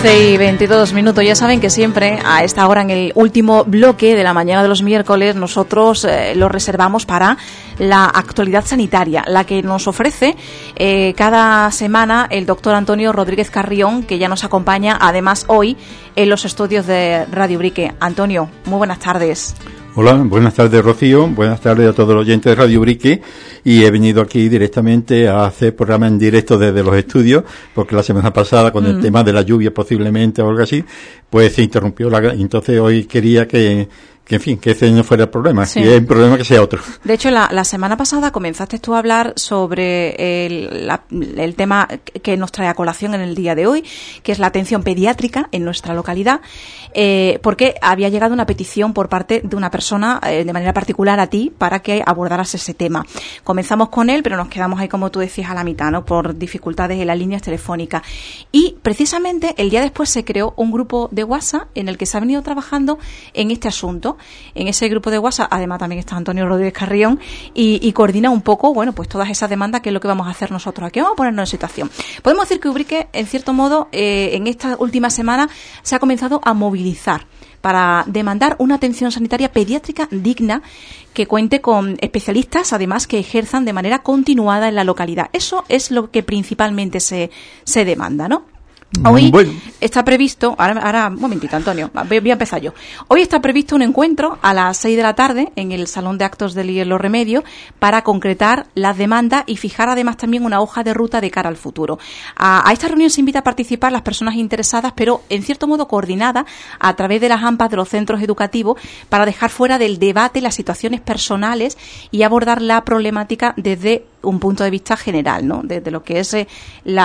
11:22. Ya saben que siempre a esta hora, en el último bloque de la mañana de los miércoles, nosotros lo reservamos para la actualidad sanitaria, la que nos ofrece cada semana el doctor Antonio Rodríguez Carrión, que ya nos acompaña además hoy en los estudios de Radio Ubrique. Antonio, muy buenas tardes. Hola, buenas tardes, Rocío, buenas tardes a todos los oyentes de Radio Ubrique, y he venido aquí directamente a hacer programa en directo desde los estudios, porque la semana pasada con el tema de la lluvia posiblemente o algo así, pues se interrumpió entonces hoy quería que en fin, que ese no fuera el problema, sí. Si es un problema que sea otro. De hecho, la semana pasada comenzaste tú a hablar sobre el tema que nos trae a colación en el día de hoy, que es la atención pediátrica en nuestra localidad, porque había llegado una petición por parte de una persona, de manera particular a ti, para que abordaras ese tema. Comenzamos con él, pero nos quedamos ahí, como tú decías, a la mitad, ¿no?, por dificultades en las líneas telefónicas. Y precisamente el día después se creó un grupo de WhatsApp en el que se ha venido trabajando en este asunto. En ese grupo de WhatsApp, además, también está Antonio Rodríguez Carrión y coordina un poco, bueno, pues todas esas demandas, que es lo que vamos a hacer nosotros aquí. Vamos a ponernos en situación. Podemos decir que Ubrique, en cierto modo, en esta última semana se ha comenzado a movilizar para demandar una atención sanitaria pediátrica digna, que cuente con especialistas, además, que ejerzan de manera continuada en la localidad. Eso es lo que principalmente se demanda, ¿no? Hoy está previsto, ahora un momentito, Antonio, voy a empezar yo. Hoy está previsto un encuentro a las 6 de la tarde en el Salón de Actos del IES Los Remedios para concretar las demandas y fijar además también una hoja de ruta de cara al futuro. A esta reunión se invita a participar las personas interesadas, pero en cierto modo coordinada a través de las AMPAs de los centros educativos, para dejar fuera del debate las situaciones personales y abordar la problemática desde un punto de vista general, ¿no?, desde lo que es el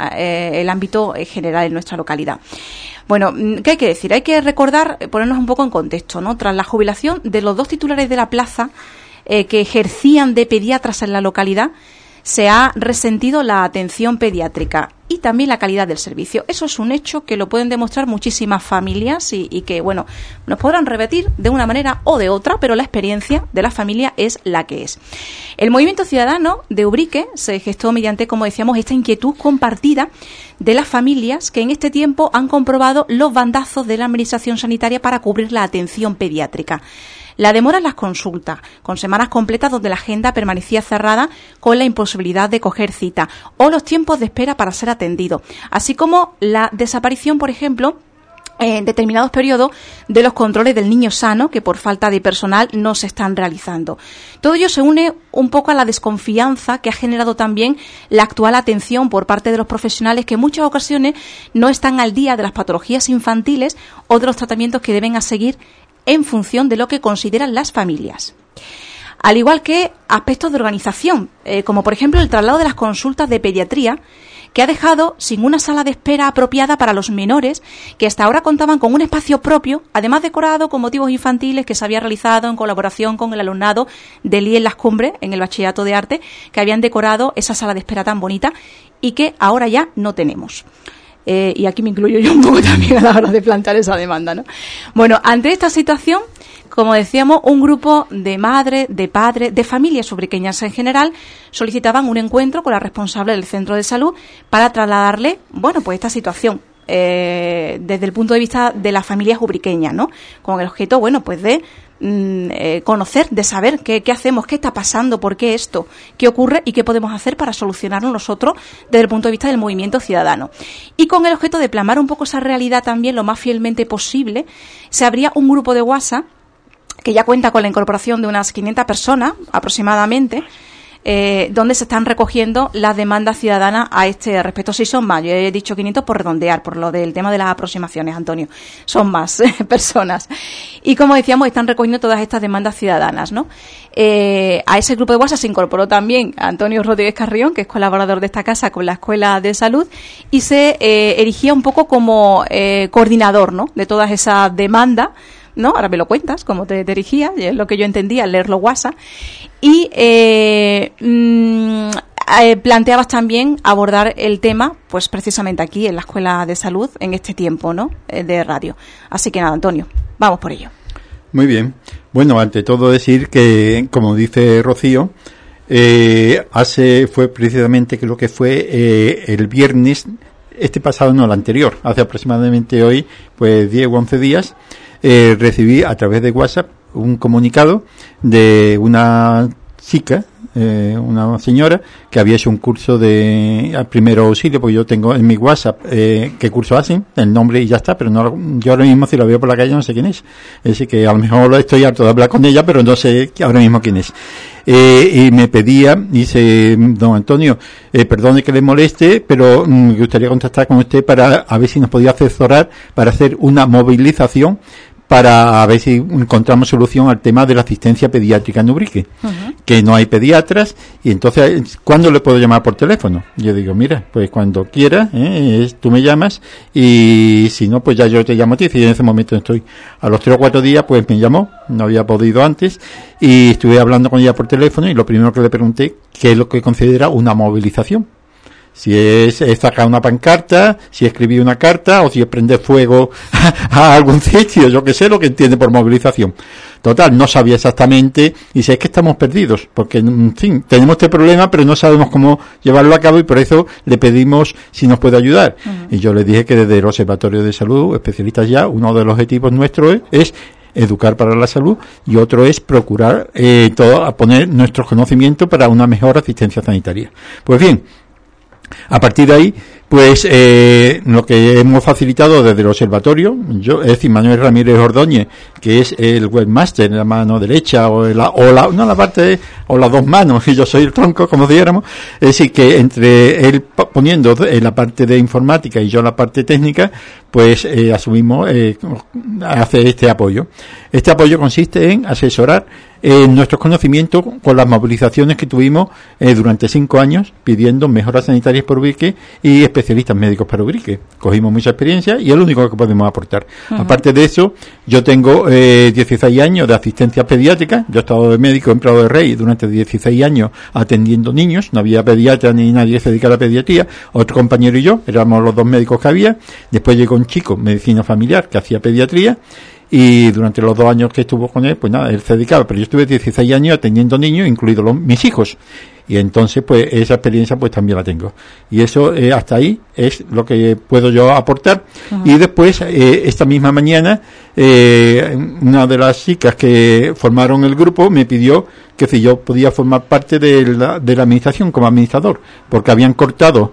ámbito general en nuestra localidad. Bueno, ¿qué hay que decir? Hay que recordar, ponernos un poco en contexto, ¿no? Tras la jubilación de los dos titulares de la plaza que ejercían de pediatras en la localidad, se ha resentido la atención pediátrica y también la calidad del servicio. Eso es un hecho que lo pueden demostrar muchísimas familias y que, bueno, nos podrán repetir de una manera o de otra, pero la experiencia de la familia es la que es. El movimiento ciudadano de Ubrique se gestó mediante, como decíamos, esta inquietud compartida de las familias que en este tiempo han comprobado los bandazos de la administración sanitaria para cubrir la atención pediátrica. La demora en las consultas, con semanas completas donde la agenda permanecía cerrada con la imposibilidad de coger cita, o los tiempos de espera para ser atendido, así como la desaparición, por ejemplo, en determinados periodos, de los controles del niño sano, que por falta de personal no se están realizando. Todo ello se une un poco a la desconfianza que ha generado también la actual atención por parte de los profesionales, que en muchas ocasiones no están al día de las patologías infantiles o de los tratamientos que deben seguir en función de lo que consideran las familias. Al igual que aspectos de organización, como por ejemplo el traslado de las consultas de pediatría, que ha dejado sin una sala de espera apropiada para los menores, que hasta ahora contaban con un espacio propio, además decorado con motivos infantiles, que se había realizado en colaboración con el alumnado del IES Las Cumbres, en el Bachillerato de Arte, que habían decorado esa sala de espera tan bonita y que ahora ya no tenemos. Y aquí me incluyo yo un poco también a la hora de plantear esa demanda, ¿no? Bueno, ante esta situación, como decíamos, un grupo de madres, de padres, de familias ubriqueñas en general, solicitaban un encuentro con la responsable del centro de salud para trasladarle, bueno, pues esta situación desde el punto de vista de las familias ubriqueñas, ¿no? Con el objeto, bueno, pues de conocer, de saber qué hacemos, qué está pasando, por qué esto, qué ocurre y qué podemos hacer para solucionarlo nosotros desde el punto de vista del movimiento ciudadano. Y con el objeto de plasmar un poco esa realidad también lo más fielmente posible, se abría un grupo de WhatsApp que ya cuenta con la incorporación de unas 500 personas aproximadamente, donde se están recogiendo las demandas ciudadanas a este respecto. Sí, son más. Yo he dicho 500 por redondear, por lo del tema de las aproximaciones, Antonio. Son más personas. Y como decíamos, están recogiendo todas estas demandas ciudadanas, ¿no? A ese grupo de WhatsApp se incorporó también Antonio Rodríguez Carrión, que es colaborador de esta casa con la Escuela de Salud, y se erigía un poco como coordinador, ¿no?, de todas esas demandas, ¿no? Ahora me lo cuentas, cómo te dirigías, es lo que yo entendía al leer los WhatsApp. Y planteabas también abordar el tema, pues precisamente aquí en la Escuela de Salud, en este tiempo, ¿no?, de radio. Así que nada, Antonio, vamos por ello. Muy bien. Bueno, ante todo decir que, como dice Rocío, fue precisamente que lo que fue el viernes pasado, no, el anterior, hace aproximadamente hoy, pues 10 o 11 días, recibí a través de WhatsApp un comunicado de una chica, una señora que había hecho un curso de primero auxilio, porque yo tengo en mi WhatsApp qué curso hacen, el nombre y ya está, pero no, yo ahora mismo si la veo por la calle no sé quién es. Es decir, que a lo mejor estoy harto de hablar con ella, pero no sé ahora mismo quién es. Y me pedía, dice, don Antonio, perdone que le moleste, pero me gustaría contactar con usted para a ver si nos podía asesorar para hacer una movilización para a ver si encontramos solución al tema de la asistencia pediátrica en Ubrique, que no hay pediatras, y entonces, ¿cuándo le puedo llamar por teléfono? Yo digo, mira, pues cuando quiera, tú me llamas, y si no, pues ya yo te llamo a ti, si en ese momento estoy. A los 3 o 4 días, pues me llamó, no había podido antes, y estuve hablando con ella por teléfono, y lo primero que le pregunté, ¿qué es lo que considera una movilización? Si es sacar una pancarta, si escribir una carta, o si es prender fuego a algún sitio, yo que sé lo que entiende por movilización. Total, no sabía exactamente, y sé que estamos perdidos, porque, en fin, tenemos este problema, pero no sabemos cómo llevarlo a cabo, y por eso le pedimos si nos puede ayudar. Y yo le dije que desde el Observatorio de Salud, especialistas ya, uno de los objetivos nuestros es educar para la salud, y otro es procurar a poner nuestros conocimientos para una mejor asistencia sanitaria. Pues bien, a partir de ahí, pues lo que hemos facilitado desde el observatorio, yo, es decir, Manuel Ramírez Ordóñez, que es el webmaster, la mano derecha o la parte o las dos manos, y yo soy el tronco, como dijéramos, es decir, que entre él poniendo la parte de informática y yo la parte técnica, pues asumimos hacer este apoyo. Este apoyo consiste en asesorar nuestros conocimientos con las movilizaciones que tuvimos durante 5 años pidiendo mejoras sanitarias por Ubrique y especialistas médicos para Ubrique. Cogimos mucha experiencia y es lo único que podemos aportar. Aparte de eso, yo tengo 16 años de asistencia pediátrica. Yo he estado de médico en Prado de Rey durante 16 años atendiendo niños. No había pediatra ni nadie que se dedicara a la pediatría. Otro compañero y yo éramos los 2 médicos que había. Después llegó un chico, medicina familiar, que hacía pediatría. Y durante los 2 años que estuvo con él, pues nada, él se dedicaba, pero yo estuve 16 años atendiendo niños, incluidos mis hijos. Y entonces, pues, esa experiencia, pues, también la tengo. Y eso, hasta ahí, es lo que puedo yo aportar. Y después, esta misma mañana, una de las chicas que formaron el grupo me pidió que si yo podía formar parte de la administración como administrador, porque habían cortado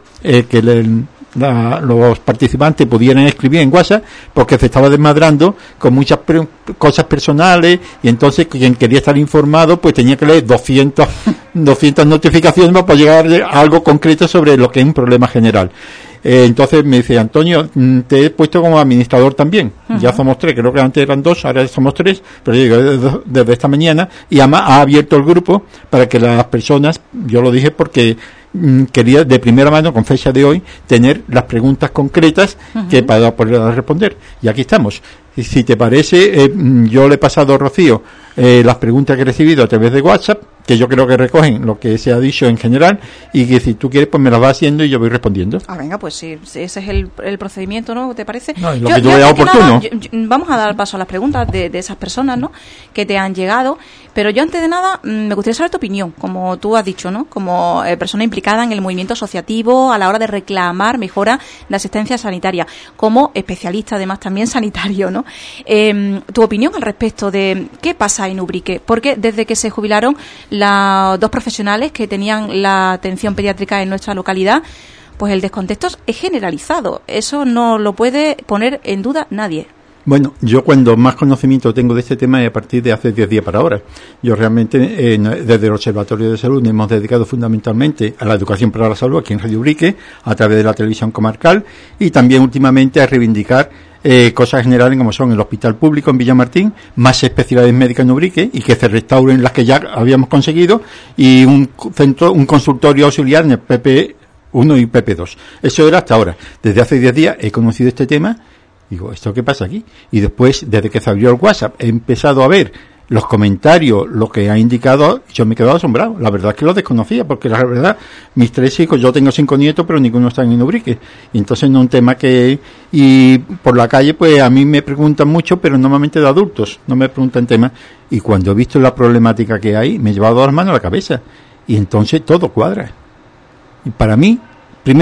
los participantes pudieran escribir en WhatsApp porque se estaba desmadrando con muchas cosas personales, y entonces quien quería estar informado pues tenía que leer 200 notificaciones para llegar a algo concreto sobre lo que es un problema general. Entonces me dice, Antonio, te he puesto como administrador también. Ya somos 3, creo que antes eran 2, ahora somos 3, pero yo digo, desde esta mañana, y además ha abierto el grupo para que las personas, yo lo dije porque quería de primera mano, con fecha de hoy, tener las preguntas concretas que para poder responder. Y aquí estamos. Y si te parece, yo le he pasado a Rocío las preguntas que he recibido a través de WhatsApp, que yo creo que recogen lo que se ha dicho en general, y que si tú quieres pues me las vas haciendo y yo voy respondiendo. Venga, pues sí, ese es el procedimiento, ¿no? ¿Te parece? No, lo que tú veas oportuno. Vamos a dar paso a las preguntas de esas personas, ¿no?, que te han llegado, pero yo antes de nada me gustaría saber tu opinión, como tú has dicho, ¿no?, como persona implicada en el movimiento asociativo a la hora de reclamar mejora de asistencia sanitaria, como especialista además también sanitario, ¿no? Tu opinión al respecto de qué pasa en Ubrique, porque desde que se jubilaron los 2 profesionales que tenían la atención pediátrica en nuestra localidad, pues el descontexto es generalizado. Eso no lo puede poner en duda nadie. Bueno, yo cuando más conocimiento tengo de este tema es a partir de hace 10 días para ahora. Yo realmente, desde el Observatorio de Salud, nos hemos dedicado fundamentalmente a la educación para la salud aquí en Radio Ubrique, a través de la televisión comarcal, y también últimamente a reivindicar cosas generales como son el hospital público en Villamartín, más especialidades médicas en Ubrique, y que se restauren las que ya habíamos conseguido, y un consultorio auxiliar en el PP1 y PP2. Eso era hasta ahora. Desde hace 10 días he conocido este tema. Digo, ¿esto qué pasa aquí? Y después, desde que se abrió el WhatsApp, he empezado a ver los comentarios, lo que ha indicado, yo me he quedado asombrado. La verdad es que lo desconocía, porque la verdad, mis 3 hijos, yo tengo 5 nietos, pero ninguno está en Ubrique. Y entonces no es un tema que... Y por la calle, pues a mí me preguntan mucho, pero normalmente de adultos, no me preguntan temas. Y cuando he visto la problemática que hay, me he llevado las manos a la cabeza. Y entonces todo cuadra. Y para mí, primero,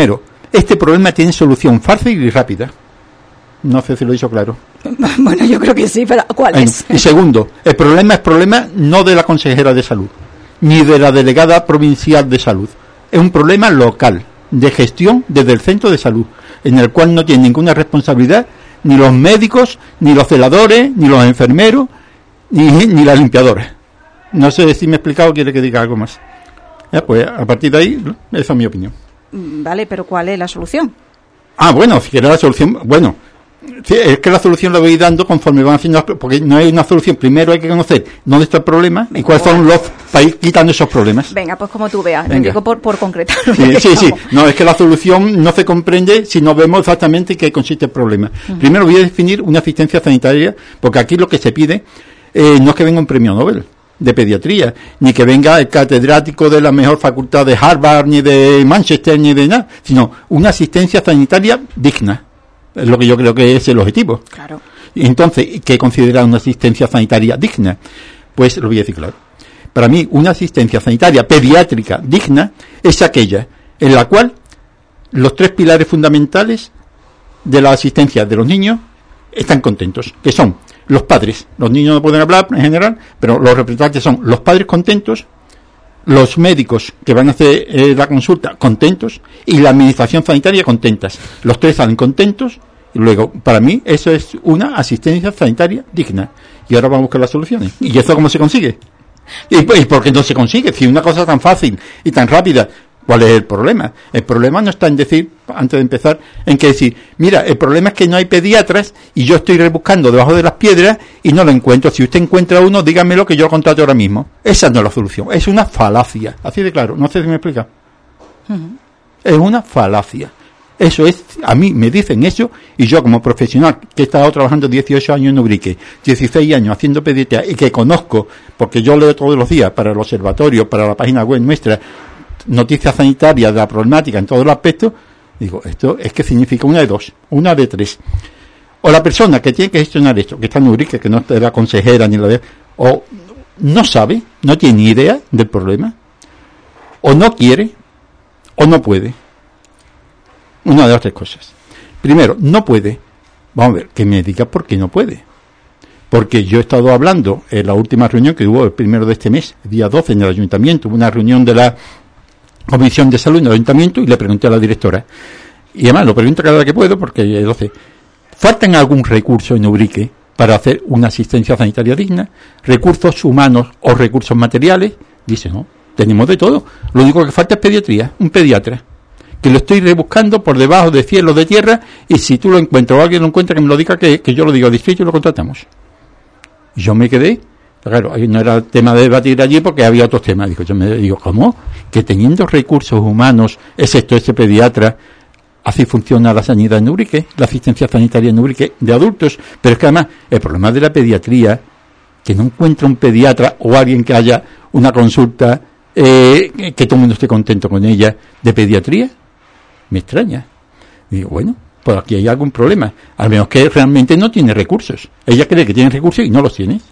este problema tiene solución fácil y rápida. No sé si lo he dicho claro. Bueno, yo creo que sí, pero ¿cuál es? Y segundo, el problema es problema no de la consejera de salud, ni de la delegada provincial de salud. Es un problema local, de gestión desde el centro de salud, en el cual no tienen ninguna responsabilidad ni los médicos, ni los celadores, ni los enfermeros, ni las limpiadoras. No sé si me he explicado o quiere que diga algo más. Pues a partir de ahí, esa es mi opinión. Vale, pero ¿cuál es la solución? Bueno, si quiere la solución, bueno, sí, es que la solución la voy dando conforme van haciendo, porque no hay una solución. Primero hay que conocer dónde está el problema y cuáles son los para ir quitando esos problemas. Venga, pues como tú veas, lo digo por concretar. Sí. No, es que la solución no se comprende si no vemos exactamente qué consiste el problema. Primero voy a definir una asistencia sanitaria, porque aquí lo que se pide no es que venga un premio Nobel de pediatría, ni que venga el catedrático de la mejor facultad de Harvard, ni de Manchester, ni de nada, sino una asistencia sanitaria digna. Es lo que yo creo que es el objetivo. Claro. Entonces, ¿qué considera una asistencia sanitaria digna? Pues lo voy a decir claro. Para mí, una asistencia sanitaria pediátrica digna es aquella en la cual los 3 pilares fundamentales de la asistencia de los niños están contentos, que son los padres. Los niños no pueden hablar en general, pero los representantes son los padres contentos, los médicos que van a hacer la consulta contentos y la administración sanitaria contentas. Los 3 salen contentos y luego, para mí, eso es una asistencia sanitaria digna. Y ahora vamos a buscar las soluciones. ¿Y eso cómo se consigue? ¿Y por qué no se consigue? Si una cosa tan fácil y tan rápida, ¿cuál es el problema? El problema no está en decir, antes de empezar, en que decir, mira, el problema es que no hay pediatras y yo estoy rebuscando debajo de las piedras y no lo encuentro. Si usted encuentra uno, dígamelo que yo lo contrato ahora mismo. Esa no es la solución, es una falacia. Así de claro, no sé si me explica. Es una falacia. Eso es, a mí me dicen eso, y yo como profesional que he estado trabajando 18 años en Ubrique, 16 años haciendo pediatría y que conozco, porque yo leo todos los días para el observatorio, para la página web nuestra, noticias sanitarias de la problemática en todos los aspectos, digo, esto es que significa una de dos, una de tres. O la persona que tiene que gestionar esto, que está en Ubrique, que no es la consejera ni la de, o no sabe, no tiene ni idea del problema, o no quiere, o no puede. Una de las 3 cosas. Primero, no puede. Vamos a ver, que me diga por qué no puede. Porque yo he estado hablando en la última reunión que hubo el 1 de este mes, el día 12 en el ayuntamiento, hubo una reunión de la Comisión de Salud en el ayuntamiento y le pregunté a la directora. Y además lo pregunto cada vez que puedo porque el 12. ¿Faltan algún recurso en Ubrique para hacer una asistencia sanitaria digna? ¿Recursos humanos o recursos materiales? Dice, no, tenemos de todo. Lo único que falta es pediatría, un pediatra. Que lo estoy rebuscando por debajo de cielos de tierra, y si tú lo encuentras o alguien lo encuentra, que me lo diga, que yo lo digo al distrito y lo contratamos. Y yo me quedé, claro, no era el tema de debatir allí porque había otros temas. Yo me digo, ¿cómo? Que teniendo recursos humanos, excepto ese pediatra, así funciona la sanidad en Ubrique, la asistencia sanitaria en Ubrique de adultos. Pero es que además, el problema de la pediatría, que no encuentra un pediatra o alguien que haya una consulta, que todo el mundo esté contento con ella, de pediatría, me extraña. Digo, bueno, pues aquí hay algún problema. Al menos que realmente no tiene recursos. Ella cree que tiene recursos y no los tiene.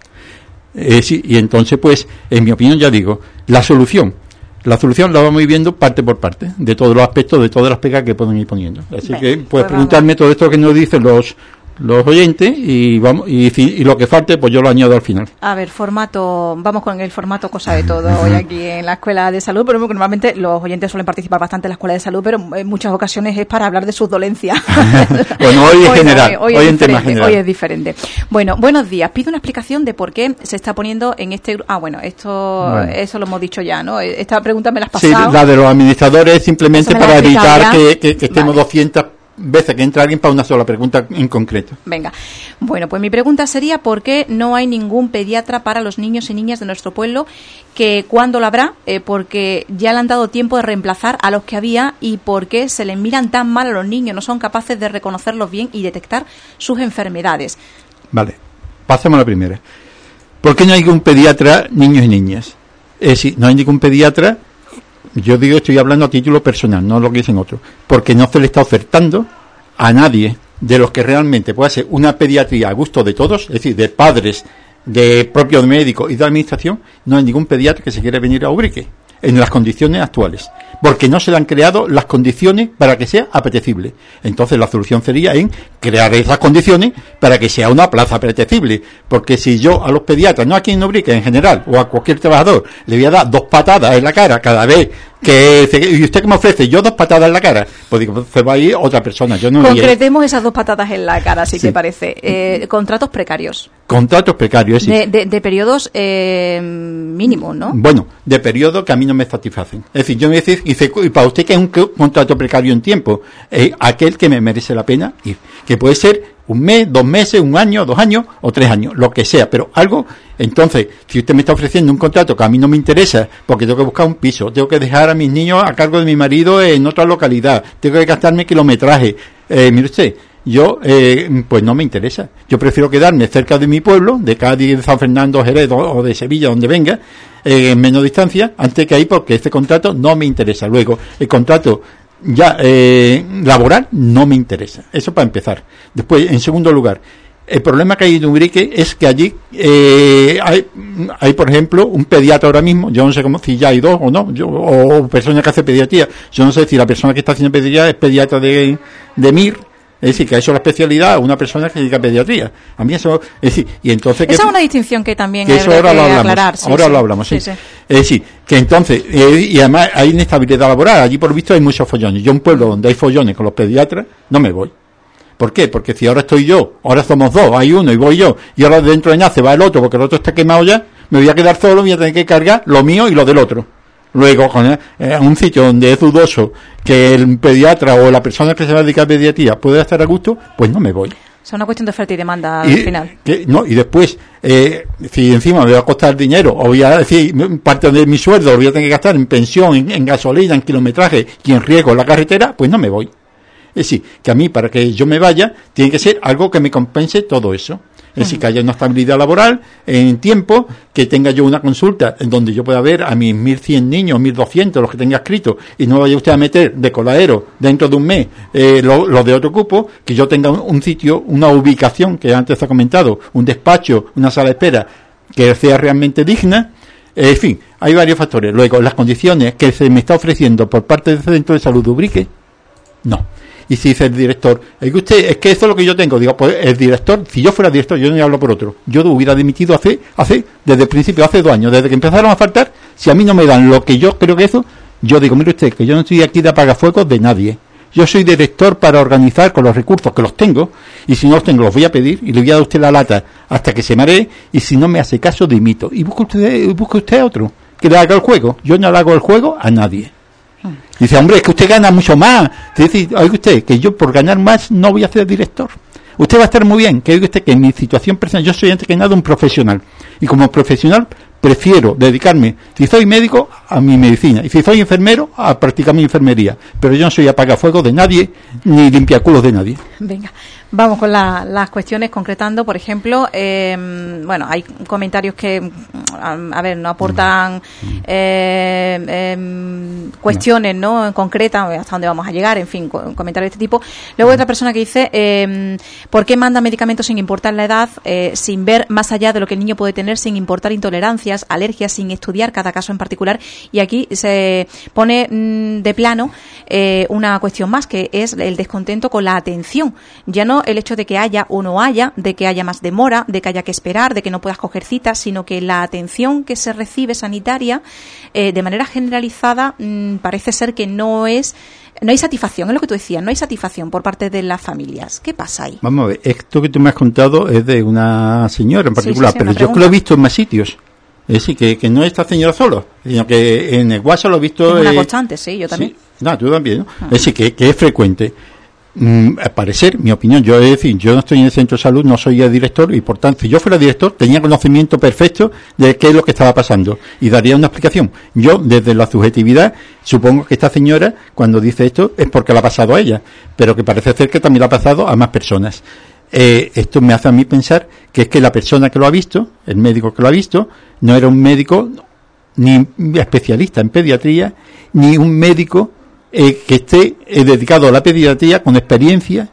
Sí, y entonces, pues, en mi opinión, ya digo, la solución la vamos viendo parte por parte, de todos los aspectos, de todas las pegas que pueden ir poniendo. Así que puedes preguntarme todo esto que nos dicen los oyentes y vamos y lo que falte pues yo lo añado al final. A ver, vamos con el formato cosa de todo hoy aquí en la Escuela de Salud, pero normalmente los oyentes suelen participar bastante en la Escuela de Salud, pero en muchas ocasiones es para hablar de sus dolencias. Bueno, hoy es general, hoy en tema general. Hoy es diferente. Bueno, buenos días. Pido una explicación de por qué se está poniendo en este... eso lo hemos dicho ya, ¿no? Esta pregunta me la has pasado. Sí, la de los administradores simplemente para evitar que estemos 200 veces que entra alguien para una sola pregunta en concreto. Venga. Bueno, pues mi pregunta sería ¿por qué no hay ningún pediatra para los niños y niñas de nuestro pueblo? Que ¿cuándo lo habrá? Porque ya le han dado tiempo de reemplazar a los que había y ¿por qué se les miran tan mal a los niños? No son capaces de reconocerlos bien y detectar sus enfermedades. Vale, pasemos a la primera. ¿Por qué no hay ningún pediatra niños y niñas? Es decir, no hay ningún pediatra. Yo digo, estoy hablando a título personal, no lo que dicen otros, porque no se le está ofertando a nadie de los que realmente pueda ser una pediatría a gusto de todos, es decir, de padres, de propios médicos y de administración, no hay ningún pediatra que se quiera venir a Ubrique. en las condiciones actuales, porque no se le han creado las condiciones para que sea apetecible. Entonces la solución sería en crear esas condiciones para que sea una plaza apetecible, porque si yo a los pediatras, no aquí en Ubrique en general, o a cualquier trabajador, le voy a dar 2 patadas en la cara cada vez que... ¿Y usted qué me ofrece? Yo 2 patadas en la cara. Pues digo, se va a ir otra persona. Yo no concretemos esas 2 patadas en la cara, si te parece. Contratos precarios. Contratos precarios, sí. De periodos mínimos, ¿no? Bueno, de periodos que a mí no me satisfacen. Es decir, yo me decir, y para usted, ¿qué es un contrato precario en tiempo? Aquel que me merece la pena ir. Que puede ser 1 mes, 2 meses, 1 año, 2 años o 3 años, lo que sea, pero algo. Entonces, si usted me está ofreciendo un contrato que a mí no me interesa, porque tengo que buscar un piso, tengo que dejar a mis niños a cargo de mi marido en otra localidad, tengo que gastarme kilometraje, mire usted, yo, pues no me interesa. Yo prefiero quedarme cerca de mi pueblo, de Cádiz, de San Fernando, Jerez o de Sevilla, donde venga, en menos distancia, antes que ahí, porque este contrato no me interesa. Luego, el contrato ya laboral no me interesa. Eso para empezar. Después, en segundo lugar, el problema que hay en Ubrique es que allí hay, por ejemplo, un pediatra ahora mismo. Yo no sé cómo, si ya hay 2 o no, o personas que hacen pediatría. Yo no sé si la persona que está haciendo pediatría es pediatra de MIR. Es decir, que ha hecho la especialidad a una persona que se dedica a pediatría. A mí eso, es decir, y entonces... Esa es una distinción que también hay que aclarar. Ahora lo hablamos, sí. Es decir, que entonces, y además hay inestabilidad laboral. Allí por visto hay muchos follones. Yo, un pueblo donde hay follones con los pediatras, no me voy. ¿Por qué? Porque si ahora estoy yo, ahora somos 2, hay uno y voy yo, y ahora dentro de nada se va el otro porque el otro está quemado ya, me voy a quedar solo, voy a tener que cargar lo mío y lo del otro. Luego, con un sitio donde es dudoso que el pediatra o la persona que se va a dedicar a pediatría pueda estar a gusto, pues no me voy. O sea, una cuestión de oferta y demanda al final. Y después, si encima me va a costar dinero, o voy a decir, parte de mi sueldo lo voy a tener que gastar en pensión, en gasolina, en kilometraje y en riesgo en la carretera, pues no me voy. Es decir, que a mí, para que yo me vaya, tiene que ser algo que me compense todo eso. Es decir, que haya una estabilidad laboral en tiempo, que tenga yo una consulta en donde yo pueda ver a mis 1.100 niños, 1.200, los que tenga escritos, y no vaya usted a meter de coladero dentro de un mes los de otro cupo, que yo tenga un sitio, una ubicación, que antes se ha comentado, un despacho, una sala de espera, que sea realmente digna. En fin, hay varios factores. Luego, las condiciones que se me está ofreciendo por parte del Centro de Salud de Ubrique, no. Y si dice el director, es que eso es lo que yo tengo. Digo, pues el director, si yo fuera director, yo no hablo por otro. Yo hubiera dimitido desde el principio, hace 2 años, desde que empezaron a faltar. Si a mí no me dan lo que yo creo que eso, yo digo, mire usted, que yo no estoy aquí de apagafuegos de nadie. Yo soy director para organizar con los recursos que los tengo, y si no los tengo los voy a pedir, y le voy a dar a usted la lata hasta que se maree, y si no me hace caso, dimito. Y busque usted a otro, que le haga el juego. Yo no le hago el juego a nadie. Dice, hombre, es que usted gana mucho más. Dice, oiga usted, que yo por ganar más no voy a ser director. Usted va a estar muy bien, que oiga usted que en mi situación personal, yo soy antes que nada un profesional. Y como profesional prefiero dedicarme, si soy médico, a mi medicina. Y si soy enfermero, a practicar mi enfermería. Pero yo no soy apagafuegos de nadie, ni limpiaculos de nadie. Venga, vamos con las cuestiones, concretando, por ejemplo, bueno, hay comentarios que, a ver, no aportan cuestiones, ¿no?, concretas, hasta dónde vamos a llegar, en fin, comentarios de este tipo. Luego hay otra persona que dice, ¿por qué manda medicamentos sin importar la edad, sin ver más allá de lo que el niño puede tener, sin importar intolerancias, alergias, sin estudiar cada caso en particular? Y aquí se pone de plano una cuestión más, que es el descontento con la atención. Ya no el hecho de que haya o no haya, de que haya más demora, de que haya que esperar, de que no puedas coger citas, sino que la atención que se recibe sanitaria, de manera generalizada, parece ser que no hay satisfacción, es lo que tú decías, no hay satisfacción por parte de las familias. ¿Qué pasa ahí? Vamos a ver, esto que tú me has contado es de una señora en particular, sí, pero yo lo he visto en más sitios. Es decir, que no es esta señora solo, sino que en el WhatsApp lo he visto... Es una constante, sí, yo también. Sí, no, tú también, ¿no? Es decir, que es frecuente. Al parecer, mi opinión, yo no estoy en el centro de salud, no soy el director, y por tanto, si yo fuera director, tenía conocimiento perfecto de qué es lo que estaba pasando, y daría una explicación. Yo, desde la subjetividad, supongo que esta señora, cuando dice esto, es porque le ha pasado a ella, pero que parece ser que también le ha pasado a más personas. Esto me hace a mí pensar que es que la persona que lo ha visto, el médico que lo ha visto, no era un médico ni especialista en pediatría, ni un médico que esté dedicado a la pediatría con experiencia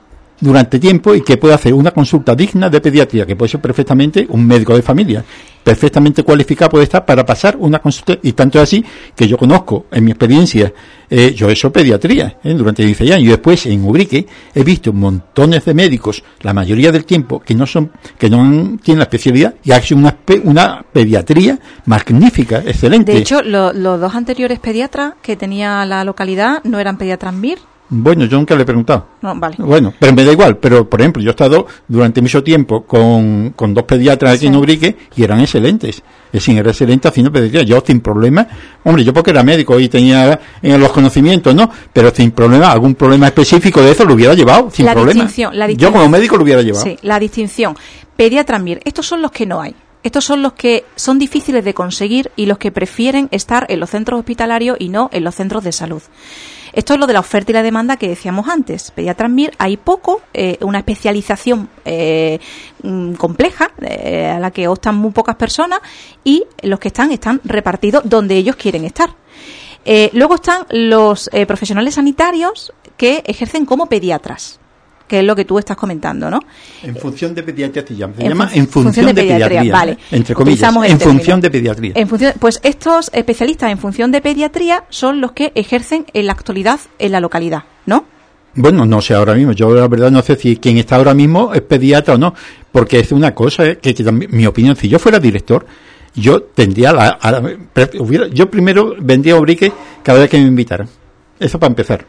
durante tiempo y que puede hacer una consulta digna de pediatría, que puede ser perfectamente un médico de familia, perfectamente cualificado puede estar para pasar una consulta, y tanto es así que yo conozco, en mi experiencia, yo he hecho pediatría durante 16 años, y después en Ubrique he visto montones de médicos, la mayoría del tiempo, que no tienen la especialidad, y ha hecho una pediatría magnífica, excelente. De hecho, los dos anteriores pediatras que tenía la localidad no eran pediatras MIR. Bueno, yo nunca le he preguntado. No, vale. Bueno, pero me da igual. Pero, por ejemplo, yo he estado durante mucho tiempo con dos pediatras aquí en Ubrique y eran excelentes. Es decir, era excelente haciendo pediatría. Yo sin problema. Hombre, yo porque era médico y tenía los conocimientos, ¿no? Pero sin problema, algún problema específico de eso lo hubiera llevado, sin problema. Yo como médico lo hubiera llevado. Sí, la distinción. Pediatra MIR, estos son los que no hay. Estos son los que son difíciles de conseguir y los que prefieren estar en los centros hospitalarios y no en los centros de salud. Esto es lo de la oferta y la demanda que decíamos antes. Pediatras MIR hay poco, una especialización compleja a la que optan muy pocas personas, y los que están repartidos donde ellos quieren estar. Luego están los profesionales sanitarios que ejercen como pediatras, que es lo que tú estás comentando, ¿no? En función de pediatría se llama en función de pediatría, vale. Entre comillas, en función de pediatría. Pues estos especialistas en función de pediatría son los que ejercen en la actualidad en la localidad, ¿no? Bueno, no sé ahora mismo. Yo la verdad no sé si quien está ahora mismo es pediatra o no, porque es una cosa que mi opinión, si yo fuera director, yo tendría yo primero vendría a Ubrique cada vez que me invitaran. Eso para empezar.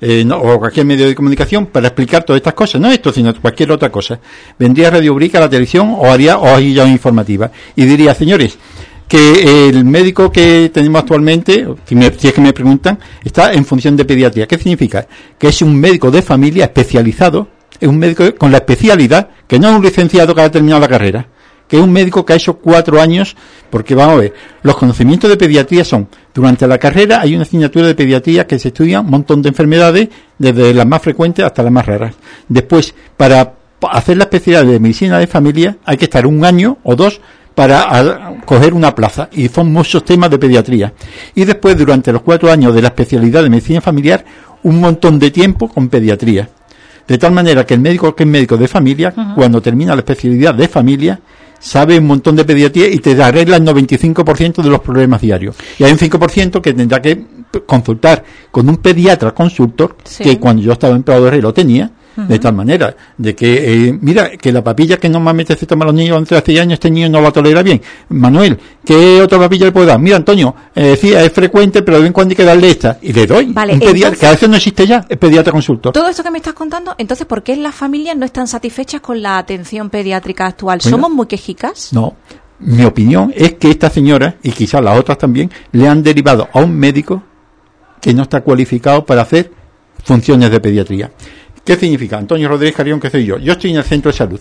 O cualquier medio de comunicación para explicar todas estas cosas, no esto, sino cualquier otra cosa. Vendría a Radio Ubrique, a la televisión, o haría ya una informativa, y diría: señores, que el médico que tenemos actualmente, si es que me preguntan, está en función de pediatría. ¿Qué significa? Que es un médico de familia especializado, es un médico con la especialidad, que no es un licenciado que haya terminado la carrera, que es un médico que ha hecho 4 años, porque vamos a ver, los conocimientos de pediatría son, durante la carrera hay una asignatura de pediatría que se estudia un montón de enfermedades, desde las más frecuentes hasta las más raras. Después, para hacer la especialidad de medicina de familia, hay que estar 1 año o 2 para coger una plaza, y son muchos temas de pediatría. Y después, durante los 4 años de la especialidad de medicina familiar, un montón de tiempo con pediatría. De tal manera que el médico que es médico de familia, cuando termina la especialidad de familia, sabe un montón de pediatría y te arregla el 95% de los problemas diarios. Y hay un 5% que tendrá que consultar con un pediatra consultor, que cuando yo estaba en Prado de Rey lo tenía, de tal manera de que, mira, que la papilla que normalmente se toman los niños entre 6 años, este niño no la tolera bien. Manuel, ¿qué otra papilla le puedo dar? Mira, Antonio, sí, es frecuente, pero de vez en cuando hay que darle esta. Y le doy. Vale, un pediatra, que a veces no existe ya, es pediatra consultor. Todo esto que me estás contando, entonces, ¿por qué las familias no están satisfechas con la atención pediátrica actual? Bueno, ¿somos muy quejicas? No. Mi opinión es que esta señora, y quizás las otras también, le han derivado a un médico que no está cualificado para hacer funciones de pediatría. ¿Qué significa? Antonio Rodríguez Carrión, que soy yo. Yo estoy en el centro de salud.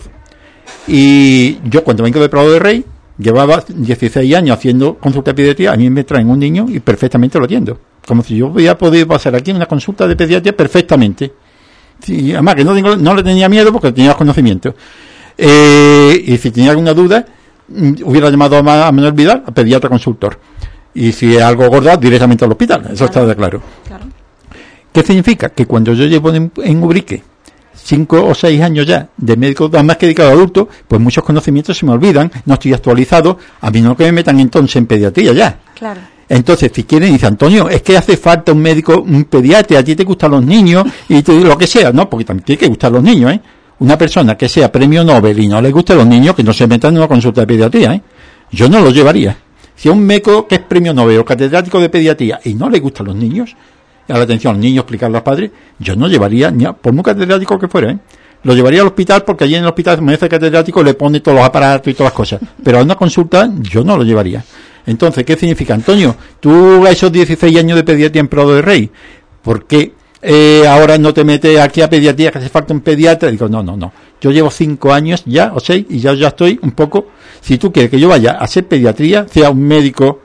Y yo, cuando vengo de Prado de Rey, llevaba 16 años haciendo consulta de pediatría. A mí me traen un niño y perfectamente lo atiendo. Como si yo hubiera podido pasar aquí una consulta de pediatría perfectamente. Sí, además, que no le tenía miedo porque tenía los conocimientos. Y si tenía alguna duda, hubiera llamado a Manuel Vidal, a pediatra consultor. Y si es algo gordo, directamente al hospital. Eso está de claro. ¿Qué significa? Que cuando yo llevo en Ubrique 5 o 6 años ya de médico, además que dedicado a adultos, pues muchos conocimientos se me olvidan, no estoy actualizado, a mí no que me metan entonces en pediatría ya. Claro. Entonces, si quieren, dice Antonio, es que hace falta un médico, un pediatra, a ti te gustan los niños, y lo que sea, no, porque también tiene que gustar los niños, ¿eh? Una persona que sea premio Nobel y no le guste a los niños, que no se metan en una consulta de pediatría, ¿eh? Yo no lo llevaría. Si a un médico que es premio Nobel o catedrático de pediatría y no le gustan los niños, a la atención, los niños, explicar a los padres, yo no llevaría, ni por muy catedrático que fuera, lo llevaría al hospital, porque allí en el hospital, como ese catedrático, le pone todos los aparatos y todas las cosas, pero a una consulta yo no lo llevaría. Entonces, ¿qué significa? Antonio, tú a esos 16 años de pediatría en Prado de Rey, ¿por qué ahora no te metes aquí a pediatría, que hace falta un pediatra? Digo, no, yo llevo 5 años ya, o 6, y ya estoy un poco, si tú quieres que yo vaya a hacer pediatría, sea un médico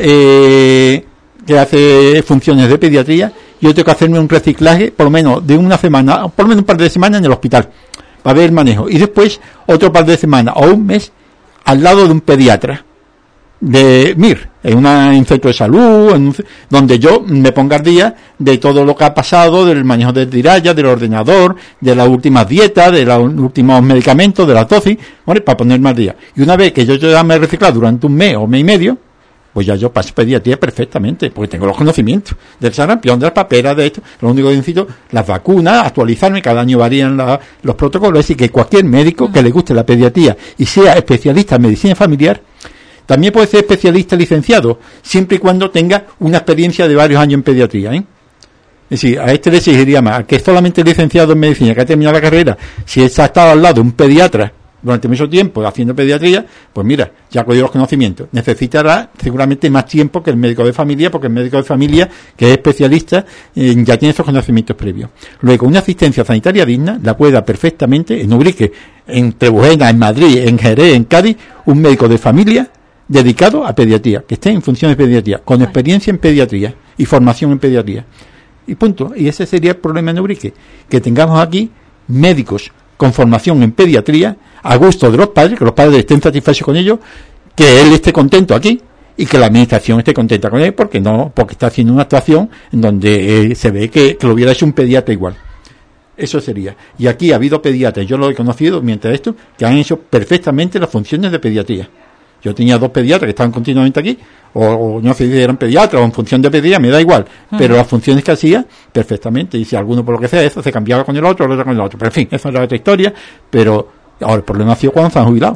que hace funciones de pediatría, yo tengo que hacerme un reciclaje por lo menos de una semana, por lo menos un par de semanas en el hospital, para ver el manejo, y después otro par de semanas o un mes al lado de un pediatra, de MIR, en un centro de salud, donde yo me ponga al día de todo lo que ha pasado, del manejo del tiralla, del ordenador, de las últimas dietas, de los últimos medicamentos, de las dosis, ¿vale? Para ponerme al día. Y una vez que yo ya me he reciclado durante un mes o mes y medio, pues ya yo paso pediatría perfectamente, porque tengo los conocimientos del sarampión, de las paperas, de esto. Lo único que necesito, las vacunas, actualizarme, cada año varían los protocolos, es decir, que cualquier médico que le guste la pediatría y sea especialista en medicina familiar, también puede ser especialista licenciado, siempre y cuando tenga una experiencia de varios años en pediatría, ¿eh? Es decir, a este le exigiría más, a que es solamente licenciado en medicina, que ha terminado la carrera, si ha estado al lado de un pediatra durante mucho tiempo haciendo pediatría, pues mira, ya ha cogido los conocimientos. Necesitará seguramente más tiempo que el médico de familia, porque el médico de familia, que es especialista, ya tiene esos conocimientos previos. Luego, una asistencia sanitaria digna la puede dar perfectamente en Ubrique, en Trebujena, en Madrid, en Jerez, en Cádiz, un médico de familia dedicado a pediatría, que esté en funciones de pediatría, con experiencia en pediatría y formación en pediatría. Y punto. Y ese sería el problema en Ubrique, que tengamos aquí médicos con formación en pediatría, a gusto de los padres, que los padres estén satisfechos con ellos, que él esté contento aquí y que la administración esté contenta con él, porque está haciendo una actuación en donde se ve que lo hubiera hecho un pediatra igual. Eso sería. Y aquí ha habido pediatras, yo lo he conocido mientras esto, que han hecho perfectamente las funciones de pediatría. Yo tenía 2 pediatras que estaban continuamente aquí, o no sé si eran pediatras o en función de pediatría, me da igual, pero las funciones que hacía, perfectamente, y si alguno por lo que sea, eso se cambiaba con el otro con el otro, pero en fin, esa era otra historia, pero ahora el problema ha sido cuando se han jubilado.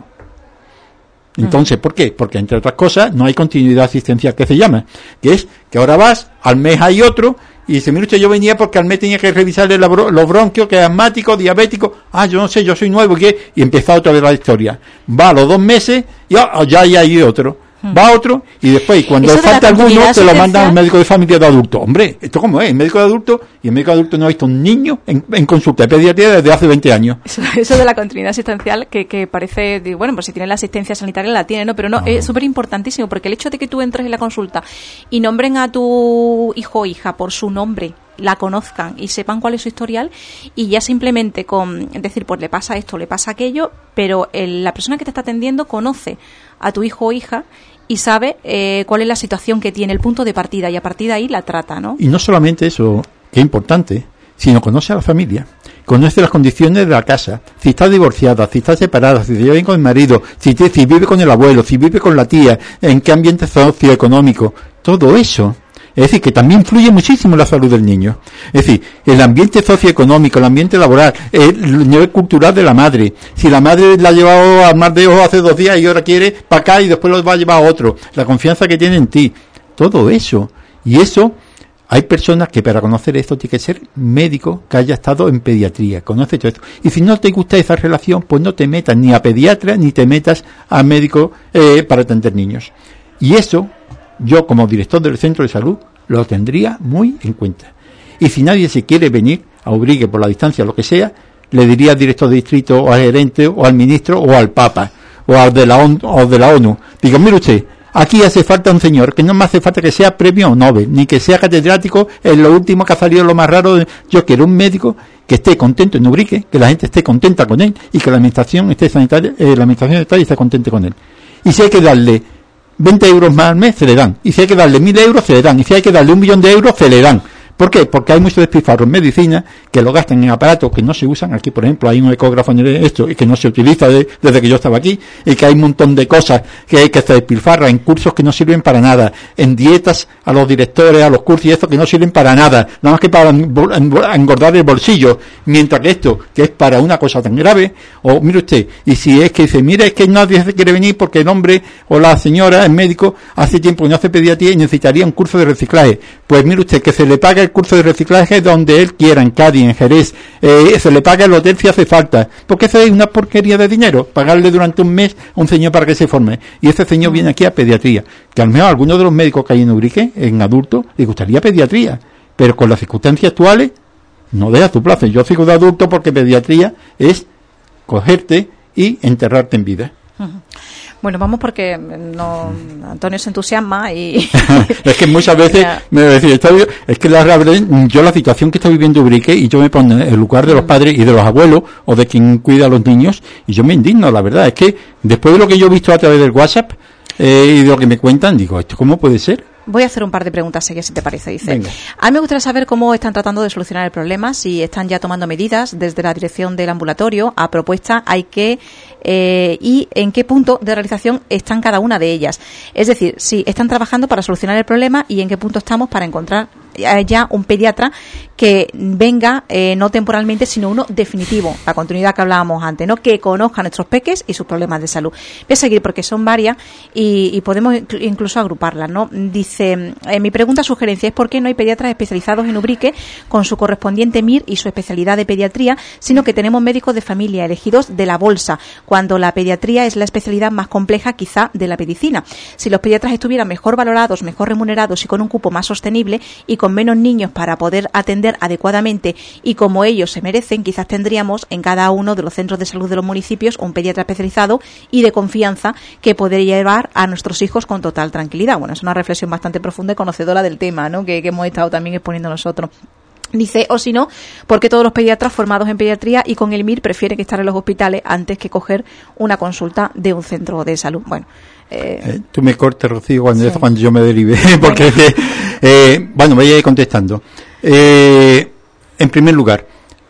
Entonces, ¿por qué? Porque entre otras cosas no hay continuidad asistencial, que se llama, que es que ahora vas, al mes hay otro, y dice, mire usted, yo venía porque al mes tenía que revisarle los bronquios, que es asmático, diabético, yo no sé, yo soy nuevo, y empieza otra vez la historia. Va a los 2 meses, y ya hay otro. Va otro, y después, cuando falta alguno, te lo mandan al médico de familia de adulto. Hombre, ¿esto cómo es? El médico de adulto, y el médico de adulto no ha visto un niño en consulta de pediatría desde hace 20 años. Eso de la continuidad asistencial, que parece, bueno, pues si tiene la asistencia sanitaria la tiene, ¿no? Pero no, es súper importantísimo, porque el hecho de que tú entres en la consulta y nombren a tu hijo o hija por su nombre, la conozcan y sepan cuál es su historial, y ya simplemente con decir, pues le pasa esto, le pasa aquello, pero la persona que te está atendiendo conoce a tu hijo o hija y sabe cuál es la situación que tiene, el punto de partida, y a partir de ahí la trata, ¿no? Y no solamente eso, que es importante, sino conoce a la familia, conoce las condiciones de la casa, si está divorciada, si está separada, si se lleva bien con el marido, si vive con el abuelo, si vive con la tía, en qué ambiente socioeconómico, todo eso. Es decir, que también influye muchísimo en la salud del niño. Es decir, el ambiente socioeconómico, el ambiente laboral, el nivel cultural de la madre. Si la madre la ha llevado al Mar de Ojos hace 2 días y ahora quiere para acá y después lo va a llevar a otro. La confianza que tiene en ti. Todo eso. Y eso, hay personas que para conocer esto tiene que ser médico que haya estado en pediatría. Conoce todo esto. Y si no te gusta esa relación, pues no te metas ni a pediatra ni te metas a médico para atender niños. Y eso, yo como director del centro de salud lo tendría muy en cuenta. Y si nadie se quiere venir a Ubrique por la distancia o lo que sea, le diría al director de distrito o al gerente o al ministro o al Papa o al de la ONU. Digo, mire usted, aquí hace falta un señor que no me hace falta que sea premio Nobel ni que sea catedrático en lo último que ha salido, lo más raro. Yo quiero un médico que esté contento en Ubrique, que la gente esté contenta con él y que la administración sanitaria esté contenta con él. Y si hay que darle 20 euros más al mes, se le dan. Y si hay que darle 1.000 euros, se le dan. Y si hay que darle 1.000.000 de euros, se le dan. ¿Por qué? Porque hay mucho despilfarro en medicina que lo gastan en aparatos que no se usan. Aquí, por ejemplo, hay un ecógrafo en esto y que no se utiliza desde que yo estaba aquí, y que hay un montón de cosas que se despilfarra en cursos que no sirven para nada, en dietas a los directores, a los cursos y esto que no sirven para nada, nada más que para engordar el bolsillo, mientras que esto, que es para una cosa tan grave, o mire usted, y si es que dice, mira, es que nadie se quiere venir porque el hombre o la señora, el médico, hace tiempo que no hace pediatría y necesitaría un curso de reciclaje, pues mire usted, que se le pague el curso de reciclaje donde él quiera, en Cádiz, en Jerez, se le paga el hotel si hace falta, porque eso es una porquería de dinero, pagarle durante un mes a un señor para que se forme, y ese señor viene aquí a pediatría, que al menos a algunos de los médicos que hay en Ubrique, en adultos, les gustaría pediatría, pero con las circunstancias actuales, no deja tu plazo. Yo sigo de adulto porque pediatría es cogerte y enterrarte en vida. Bueno, vamos porque Antonio se entusiasma y... Es que muchas veces me decía, es que yo la situación que está viviendo Ubrique, y yo me pongo en el lugar de los padres y de los abuelos o de quien cuida a los niños, y yo me indigno, la verdad. Es que después de lo que yo he visto a través del WhatsApp, y de lo que me cuentan, digo, ¿esto cómo puede ser? Voy a hacer un par de preguntas seguidas, si te parece, dice. Venga. A mí me gustaría saber cómo están tratando de solucionar el problema, si están ya tomando medidas desde la dirección del ambulatorio a propuesta, y en qué punto de realización están cada una de ellas. Es decir, si están trabajando para solucionar el problema y en qué punto estamos para encontrar ya un pediatra que venga no temporalmente, sino uno definitivo, la continuidad que hablábamos antes, ¿no? Que conozca a nuestros peques y sus problemas de salud. Voy a seguir porque son varias y podemos incluso agruparlas, ¿no? Dice, mi pregunta sugerencia es por qué no hay pediatras especializados en Ubrique con su correspondiente MIR y su especialidad de pediatría, sino que tenemos médicos de familia elegidos de la bolsa, cuando la pediatría es la especialidad más compleja quizá de la medicina. Si los pediatras estuvieran mejor valorados, mejor remunerados y con un cupo más sostenible y con menos niños para poder atender adecuadamente y como ellos se merecen, quizás tendríamos en cada uno de los centros de salud de los municipios un pediatra especializado y de confianza que podría llevar a nuestros hijos con total tranquilidad. Bueno, es una reflexión bastante profunda y conocedora del tema, ¿no? que hemos estado también exponiendo nosotros. Dice, o si no, porque todos los pediatras formados en pediatría y con el MIR prefieren estar en los hospitales antes que coger una consulta de un centro de salud. Bueno, tú me cortes, Rocío, cuando yo me derive, porque bueno, voy a ir contestando. En primer lugar,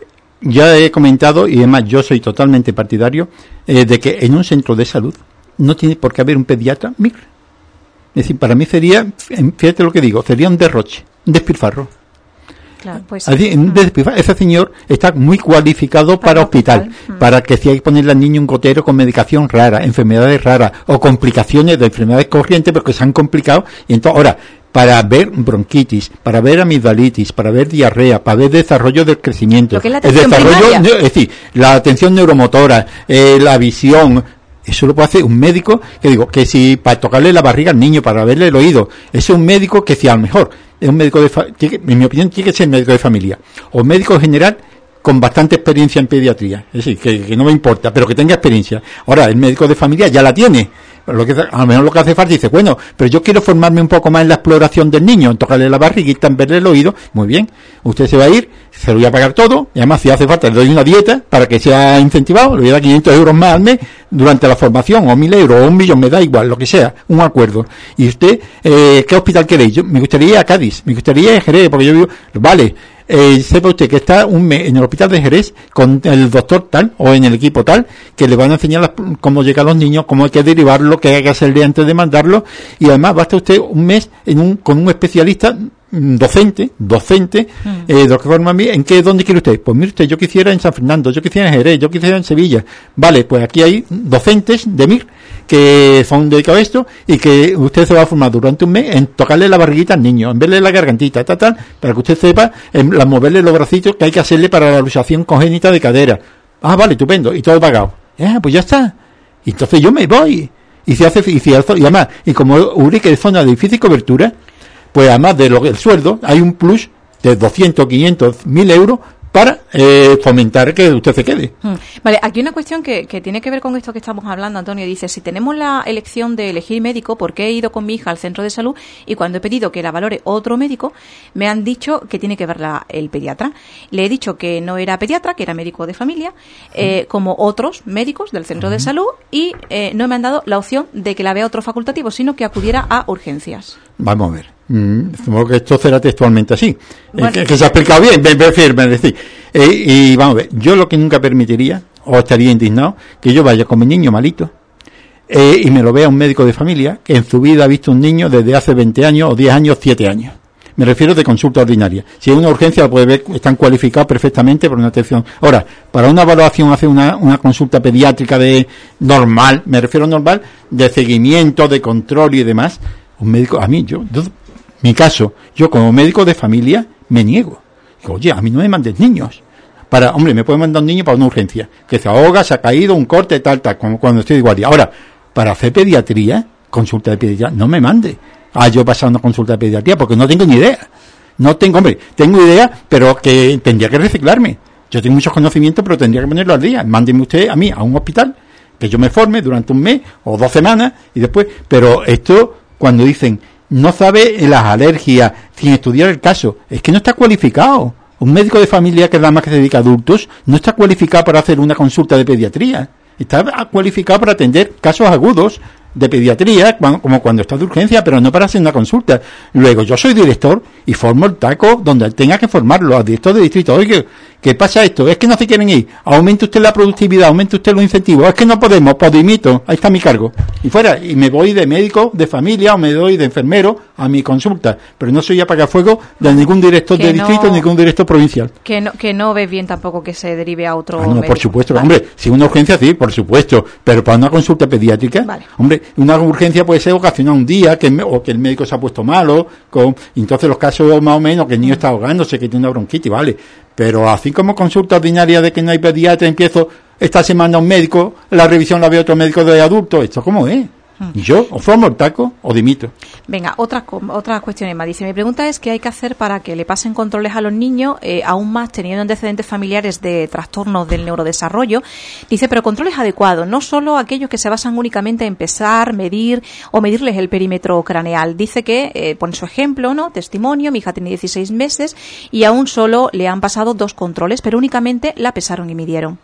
ya he comentado, y además yo soy totalmente partidario, de que en un centro de salud no tiene por qué haber un pediatra MIR. Es decir, para mí sería, fíjate lo que digo, sería un derroche, un despilfarro. Claro, pues, ese señor está muy cualificado para hospital, para que si hay que ponerle al niño un gotero con medicación rara, enfermedades raras o complicaciones de enfermedades corrientes porque se han complicado. Y entonces, ahora, para ver bronquitis, para ver amigdalitis, para ver diarrea, para ver desarrollo del crecimiento, el desarrollo, es decir, la atención neuromotora, la visión. Eso lo puede hacer un médico, que si para tocarle la barriga al niño, para verle el oído, es un médico que si a lo mejor es un médico en mi opinión tiene que ser médico de familia, o médico general con bastante experiencia en pediatría, es decir, que no me importa, pero que tenga experiencia. Ahora, el médico de familia ya la tiene, pero a lo mejor lo que hace falta dice, bueno, pero yo quiero formarme un poco más en la exploración del niño, en tocarle la barriguita, en verle el oído. Muy bien, usted se va a ir, se lo voy a pagar todo, y además si hace falta le doy una dieta para que sea incentivado, le voy a dar 500 euros más al mes durante la formación, o 1.000 euros, o 1.000.000, me da igual, lo que sea, un acuerdo. Y usted, ¿qué hospital queréis? Me gustaría ir a Cádiz, me gustaría ir a Jerez, porque yo vivo, vale. Sepa usted que está un mes en el hospital de Jerez con el doctor tal o en el equipo tal que le van a enseñar cómo llegar a los niños, cómo hay que derivarlo, qué hay que hacerle antes de mandarlo, y además basta usted un mes con un especialista docente, de lo que forma a mí, ¿dónde quiere usted? Pues mire usted, yo quisiera en San Fernando, yo quisiera en Jerez, yo quisiera en Sevilla. Vale, pues aquí hay docentes de MIR que son dedicados a esto y que usted se va a formar durante un mes en tocarle la barriguita al niño, en verle la gargantita, tal, para que usted sepa moverle los bracitos que hay que hacerle para la luxación congénita de cadera. Ah, vale, estupendo, y todo pagado. Pues ya está. Y entonces yo me voy. Y además, y como Ubrique es zona de difícil cobertura, pues además del sueldo, hay un plus de 200, 500, 1.000 euros para fomentar que usted se quede. Vale, aquí una cuestión que tiene que ver con esto que estamos hablando, Antonio. Dice, si tenemos la elección de elegir médico, ¿por qué he ido con mi hija al centro de salud y cuando he pedido que la valore otro médico, me han dicho que tiene que verla el pediatra? Le he dicho que no era pediatra, que era médico de familia, como otros médicos del centro de salud, y no me han dado la opción de que la vea otro facultativo, sino que acudiera a urgencias. Vamos a ver. Supongo que esto será textualmente así. Bueno, que se ha explicado bien, me decir. Y vamos a ver, yo lo que nunca permitiría, o estaría indignado, que yo vaya con mi niño malito y me lo vea un médico de familia que en su vida ha visto un niño desde hace 20 años, o 10 años, 7 años. Me refiero de consulta ordinaria. Si es una urgencia, lo puede ver, están cualificados perfectamente por una atención. Ahora, para una evaluación, hacer una consulta pediátrica normal, me refiero normal, de seguimiento, de control y demás, un médico, a mí, mi caso, yo como médico de familia me niego. Digo, oye, a mí no me mandes niños. Hombre, me puede mandar un niño para una urgencia, que se ahoga, se ha caído, un corte, tal, como cuando estoy de guardia. Ahora, para hacer pediatría, consulta de pediatría, no me mande. Yo he pasado una consulta de pediatría porque no tengo ni idea. Tengo idea, pero que tendría que reciclarme. Yo tengo muchos conocimientos, pero tendría que ponerlo al día. Mándeme usted a mí a un hospital, que yo me forme durante un mes o 2 semanas, y después, pero esto, cuando dicen, no sabe las alergias, sin estudiar el caso, es que no está cualificado. Un médico de familia que nada más que se dedica a adultos no está cualificado para hacer una consulta de pediatría. Está cualificado para atender casos agudos de pediatría, como cuando estás de urgencia, pero no para hacer una consulta. Luego, yo soy director y formo el taco donde tenga que formarlo, al director de distrito. Oye, ¿qué pasa esto? Es que no se quieren ir. Aumente usted la productividad, aumente usted los incentivos. Es que no podemos, pues dimito, ahí está mi cargo. Y fuera, y me voy de médico, de familia, o me doy de enfermero a mi consulta. Pero no soy apagafuego de ningún director de distrito, ningún director provincial. Que no ves bien tampoco que se derive a otro no, médico. Por supuesto. Vale. Hombre, si una urgencia, sí, por supuesto. Pero para una consulta pediátrica, vale. Hombre, una urgencia puede ser ocasionada un día, o que el médico se ha puesto malo, entonces los casos más o menos, que el niño está ahogándose, que tiene una bronquitis, vale. Pero así como consulta ordinaria de que no hay pediatra, empiezo esta semana un médico, la revisión la ve otro médico de adultos, ¿esto cómo es? Y yo, o formo el taco o dimito. Venga, otras cuestiones más. Dice, mi pregunta es qué hay que hacer para que le pasen controles a los niños, aún más teniendo antecedentes familiares de trastornos del neurodesarrollo. Dice, pero controles adecuados, no solo aquellos que se basan únicamente en pesar, medir o medirles el perímetro craneal. Dice que, pone su ejemplo, ¿no? Testimonio, mi hija tiene 16 meses y aún solo le han pasado 2 controles, pero únicamente la pesaron y midieron.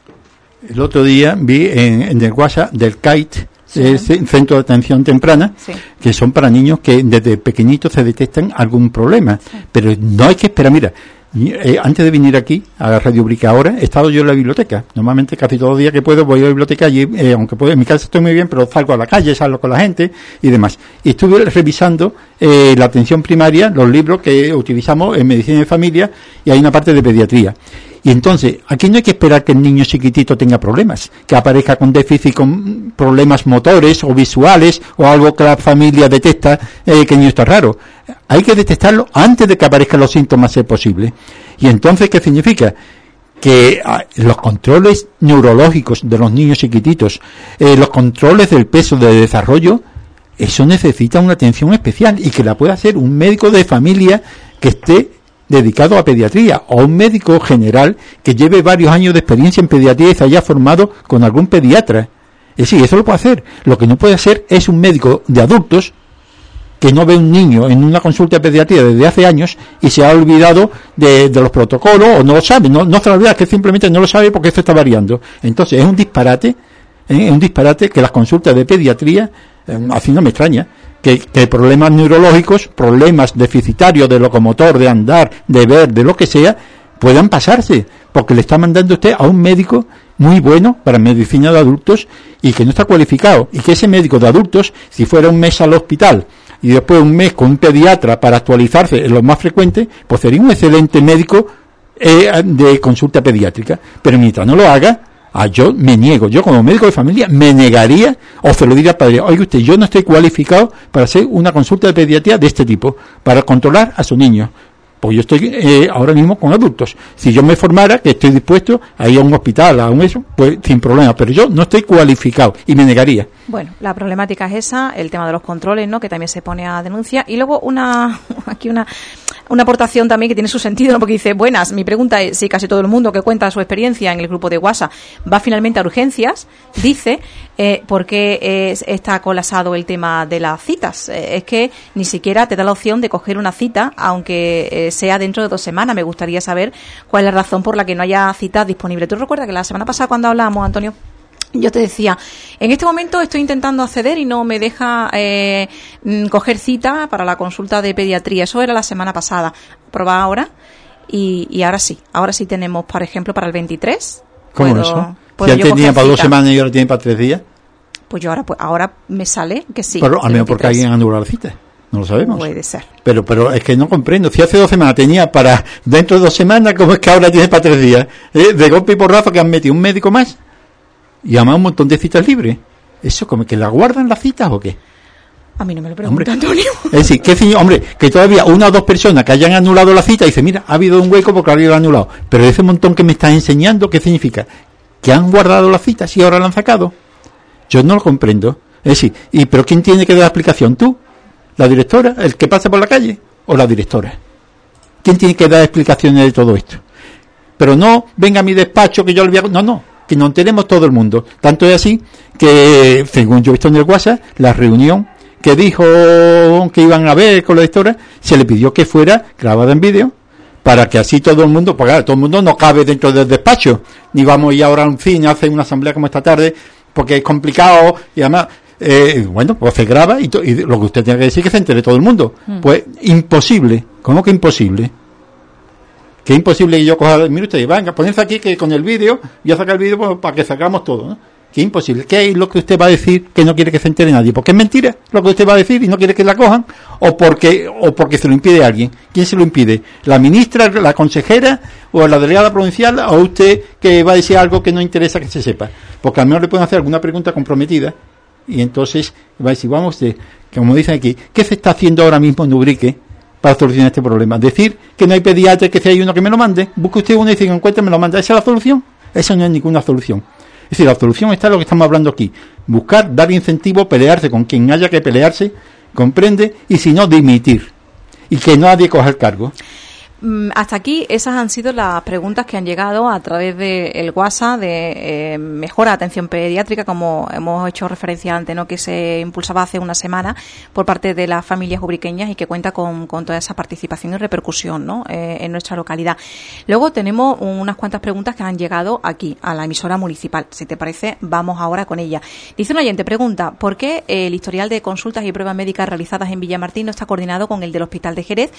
El otro día vi en el WhatsApp del CAIT, Centro de Atención Temprana, que son para niños que desde pequeñitos se detectan algún problema. Pero no hay que esperar. Mira, antes de venir aquí a Radio Brica ahora, he estado yo en la biblioteca. Normalmente casi todos los días que puedo voy a la biblioteca allí, aunque puedo, en mi casa estoy muy bien, pero salgo a la calle, salgo con la gente y demás. Y estuve revisando la atención primaria, los libros que utilizamos en medicina de familia, y hay una parte de pediatría. Y entonces, aquí no hay que esperar que el niño chiquitito tenga problemas, que aparezca con déficit, con problemas motores o visuales o algo que la familia detecta que el niño está raro. Hay que detectarlo antes de que aparezcan los síntomas, si es posible. Y entonces, ¿qué significa? Que los controles neurológicos de los niños chiquititos, los controles del peso de desarrollo, eso necesita una atención especial y que la pueda hacer un médico de familia que esté dedicado a pediatría o un médico general que lleve varios años de experiencia en pediatría y se haya formado con algún pediatra. Es decir, eso lo puede hacer. Lo que no puede hacer es un médico de adultos que no ve un niño en una consulta de pediatría desde hace años y se ha olvidado de los protocolos o no lo sabe, no se lo olvida, que simplemente no lo sabe porque esto está variando. Entonces es un disparate que las consultas de pediatría, así no me extraña, que problemas neurológicos, problemas deficitarios de locomotor, de andar, de ver, de lo que sea, puedan pasarse, porque le está mandando usted a un médico muy bueno para medicina de adultos y que no está cualificado, y que ese médico de adultos, si fuera un mes al hospital y después un mes con un pediatra para actualizarse en lo más frecuente, pues sería un excelente médico de consulta pediátrica. Pero mientras no lo haga, yo me niego, yo como médico de familia me negaría, o se lo diría al padre, oiga usted, yo no estoy cualificado para hacer una consulta de pediatría de este tipo, para controlar a su niño, porque yo estoy ahora mismo con adultos. Si yo me formara, que estoy dispuesto a ir a un hospital, a un eso, pues sin problema, pero yo no estoy cualificado y me negaría. Bueno, la problemática es esa, el tema de los controles, ¿no?, que también se pone a denuncia, y luego una aportación también que tiene su sentido, ¿no?, porque dice, buenas, mi pregunta es si casi todo el mundo que cuenta su experiencia en el grupo de WhatsApp va finalmente a urgencias, dice, ¿por qué está colapsado el tema de las citas? Es que ni siquiera te da la opción de coger una cita, aunque sea dentro de 2 semanas. Me gustaría saber cuál es la razón por la que no haya citas disponibles. ¿Tú recuerdas que la semana pasada cuando hablábamos, Antonio, yo te decía, en este momento estoy intentando acceder y no me deja coger cita para la consulta de pediatría? Eso era la semana pasada. Probá ahora y ahora sí tenemos, por ejemplo, para el 23. ¿Cómo eso? Si él tenía para 2 semanas y ahora tiene para 3 días. Pues yo ahora me sale que sí. Pero al menos porque alguien anuló la cita. No lo sabemos. Puede ser. Pero es que no comprendo. Si hace 2 semanas tenía para dentro de 2 semanas, ¿cómo es que ahora tiene para 3 días? De golpe y porrazo que han metido un médico más y además un montón de citas libres. ¿Eso como que la guardan las citas o qué? A mí no me lo pregunta, Antonio. Es decir, que todavía 1 o 2 personas que hayan anulado la cita y dicen, mira, ha habido un hueco porque alguien lo ha anulado. Pero ese montón que me estás enseñando, ¿qué significa? ¿Que han guardado las citas y ahora la han sacado? Yo no lo comprendo. Es decir, ¿pero quién tiene que dar la explicación? ¿Tú? ¿La directora? ¿El que pasa por la calle? ¿O la directora? ¿Quién tiene que dar explicaciones de todo esto? Pero no, venga a mi despacho que yo le voy a... No, que no tenemos todo el mundo. Tanto es así que, según yo he visto en el WhatsApp, la reunión que dijo que iban a ver con la directora, se le pidió que fuera grabada en vídeo, para que así todo el mundo, porque claro, todo el mundo no cabe dentro del despacho, ni vamos a ir ahora a un cine a hacer una asamblea como esta tarde, porque es complicado, y además bueno, pues se graba y lo que usted tiene que decir que se entere todo el mundo. Pues imposible. ¿Cómo que imposible? Que imposible que yo coja, mire usted, venga, ponerse aquí que con el vídeo, voy a sacar el vídeo pues, para que sacamos todo, ¿no? Que imposible. ¿Qué es lo que usted va a decir que no quiere que se entere nadie? ¿Porque es mentira lo que usted va a decir y no quiere que la cojan? ¿O porque se lo impide alguien? ¿Quién se lo impide? ¿La ministra, la consejera o la delegada provincial o usted que va a decir algo que no interesa que se sepa? Porque al menos le pueden hacer alguna pregunta comprometida y entonces va a decir, vamos, como dicen aquí, ¿qué se está haciendo ahora mismo en Ubrique para solucionar este problema? Decir que no hay pediatra, que si hay uno que me lo mande, busque usted uno y si encuentra me lo manda. ¿Esa es la solución? Esa no es ninguna solución. Es decir, la solución está en lo que estamos hablando aquí. Buscar, dar incentivo, pelearse con quien haya que pelearse, comprende, y si no, dimitir. Y que nadie coja el cargo. Hasta aquí esas han sido las preguntas que han llegado a través del WhatsApp de Mejora Atención Pediátrica, como hemos hecho referencia antes, ¿no? Que se impulsaba hace una semana por parte de las familias ubriqueñas y que cuenta con toda esa participación y repercusión, ¿no? En nuestra localidad. Luego tenemos unas cuantas preguntas que han llegado aquí a la emisora municipal. Si te parece, vamos ahora con ella. Dice un oyente, pregunta, ¿por qué el historial de consultas y pruebas médicas realizadas en Villamartín no está coordinado con el del Hospital de Jerez,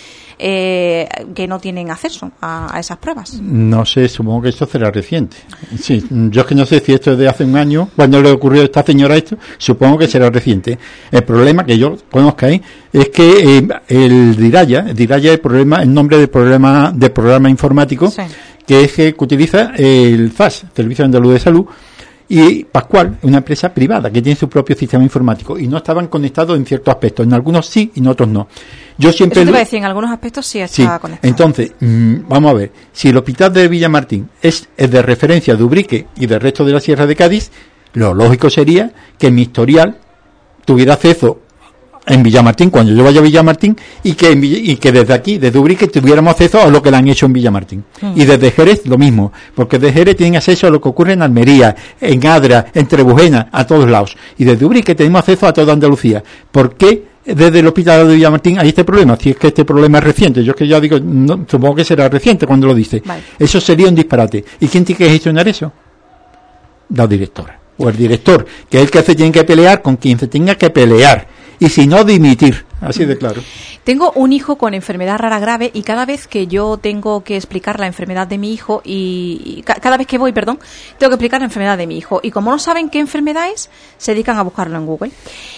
que no tienen acceso a esas pruebas? No sé, supongo que esto será reciente. Sí, yo es que no sé si esto es de hace un año, cuando le ocurrió a esta señora esto, supongo que será reciente. El problema que yo conozca ahí es que el DIRAYA el nombre del programa informático, sí, que es que utiliza el FAS, Servicio Andaluz de Salud, y Pascual, una empresa privada que tiene su propio sistema informático y no estaban conectados en ciertos aspectos, en algunos sí y en otros no. Yo siempre eso te iba a decir, en algunos aspectos sí está conectado. Entonces, vamos a ver, si el hospital de Villamartín es de referencia de Ubrique y del resto de la Sierra de Cádiz, lo lógico sería que mi historial tuviera acceso en Villamartín cuando yo vaya a Villamartín y que desde aquí, desde Ubrique, tuviéramos acceso a lo que le han hecho en Villamartín. Y desde Jerez lo mismo, porque desde Jerez tienen acceso a lo que ocurre en Almería, en Adra, en Trebujena, a todos lados. Y desde Ubrique tenemos acceso a toda Andalucía. ¿Por qué desde el hospital de Villamartín hay este problema? Si es que este problema es reciente, yo es que ya digo, no, supongo que será reciente cuando lo dice. Vale. Eso sería un disparate. ¿Y quién tiene que gestionar eso? La directora o el director, que es el que se tiene que pelear con quien se tenga que pelear. Y si no, dimitir, así de claro. Tengo un hijo con enfermedad rara grave y cada vez que yo tengo que explicar la enfermedad de mi hijo cada vez que voy, tengo que explicar la enfermedad de mi hijo. Y como no saben qué enfermedad es, se dedican a buscarlo en Google.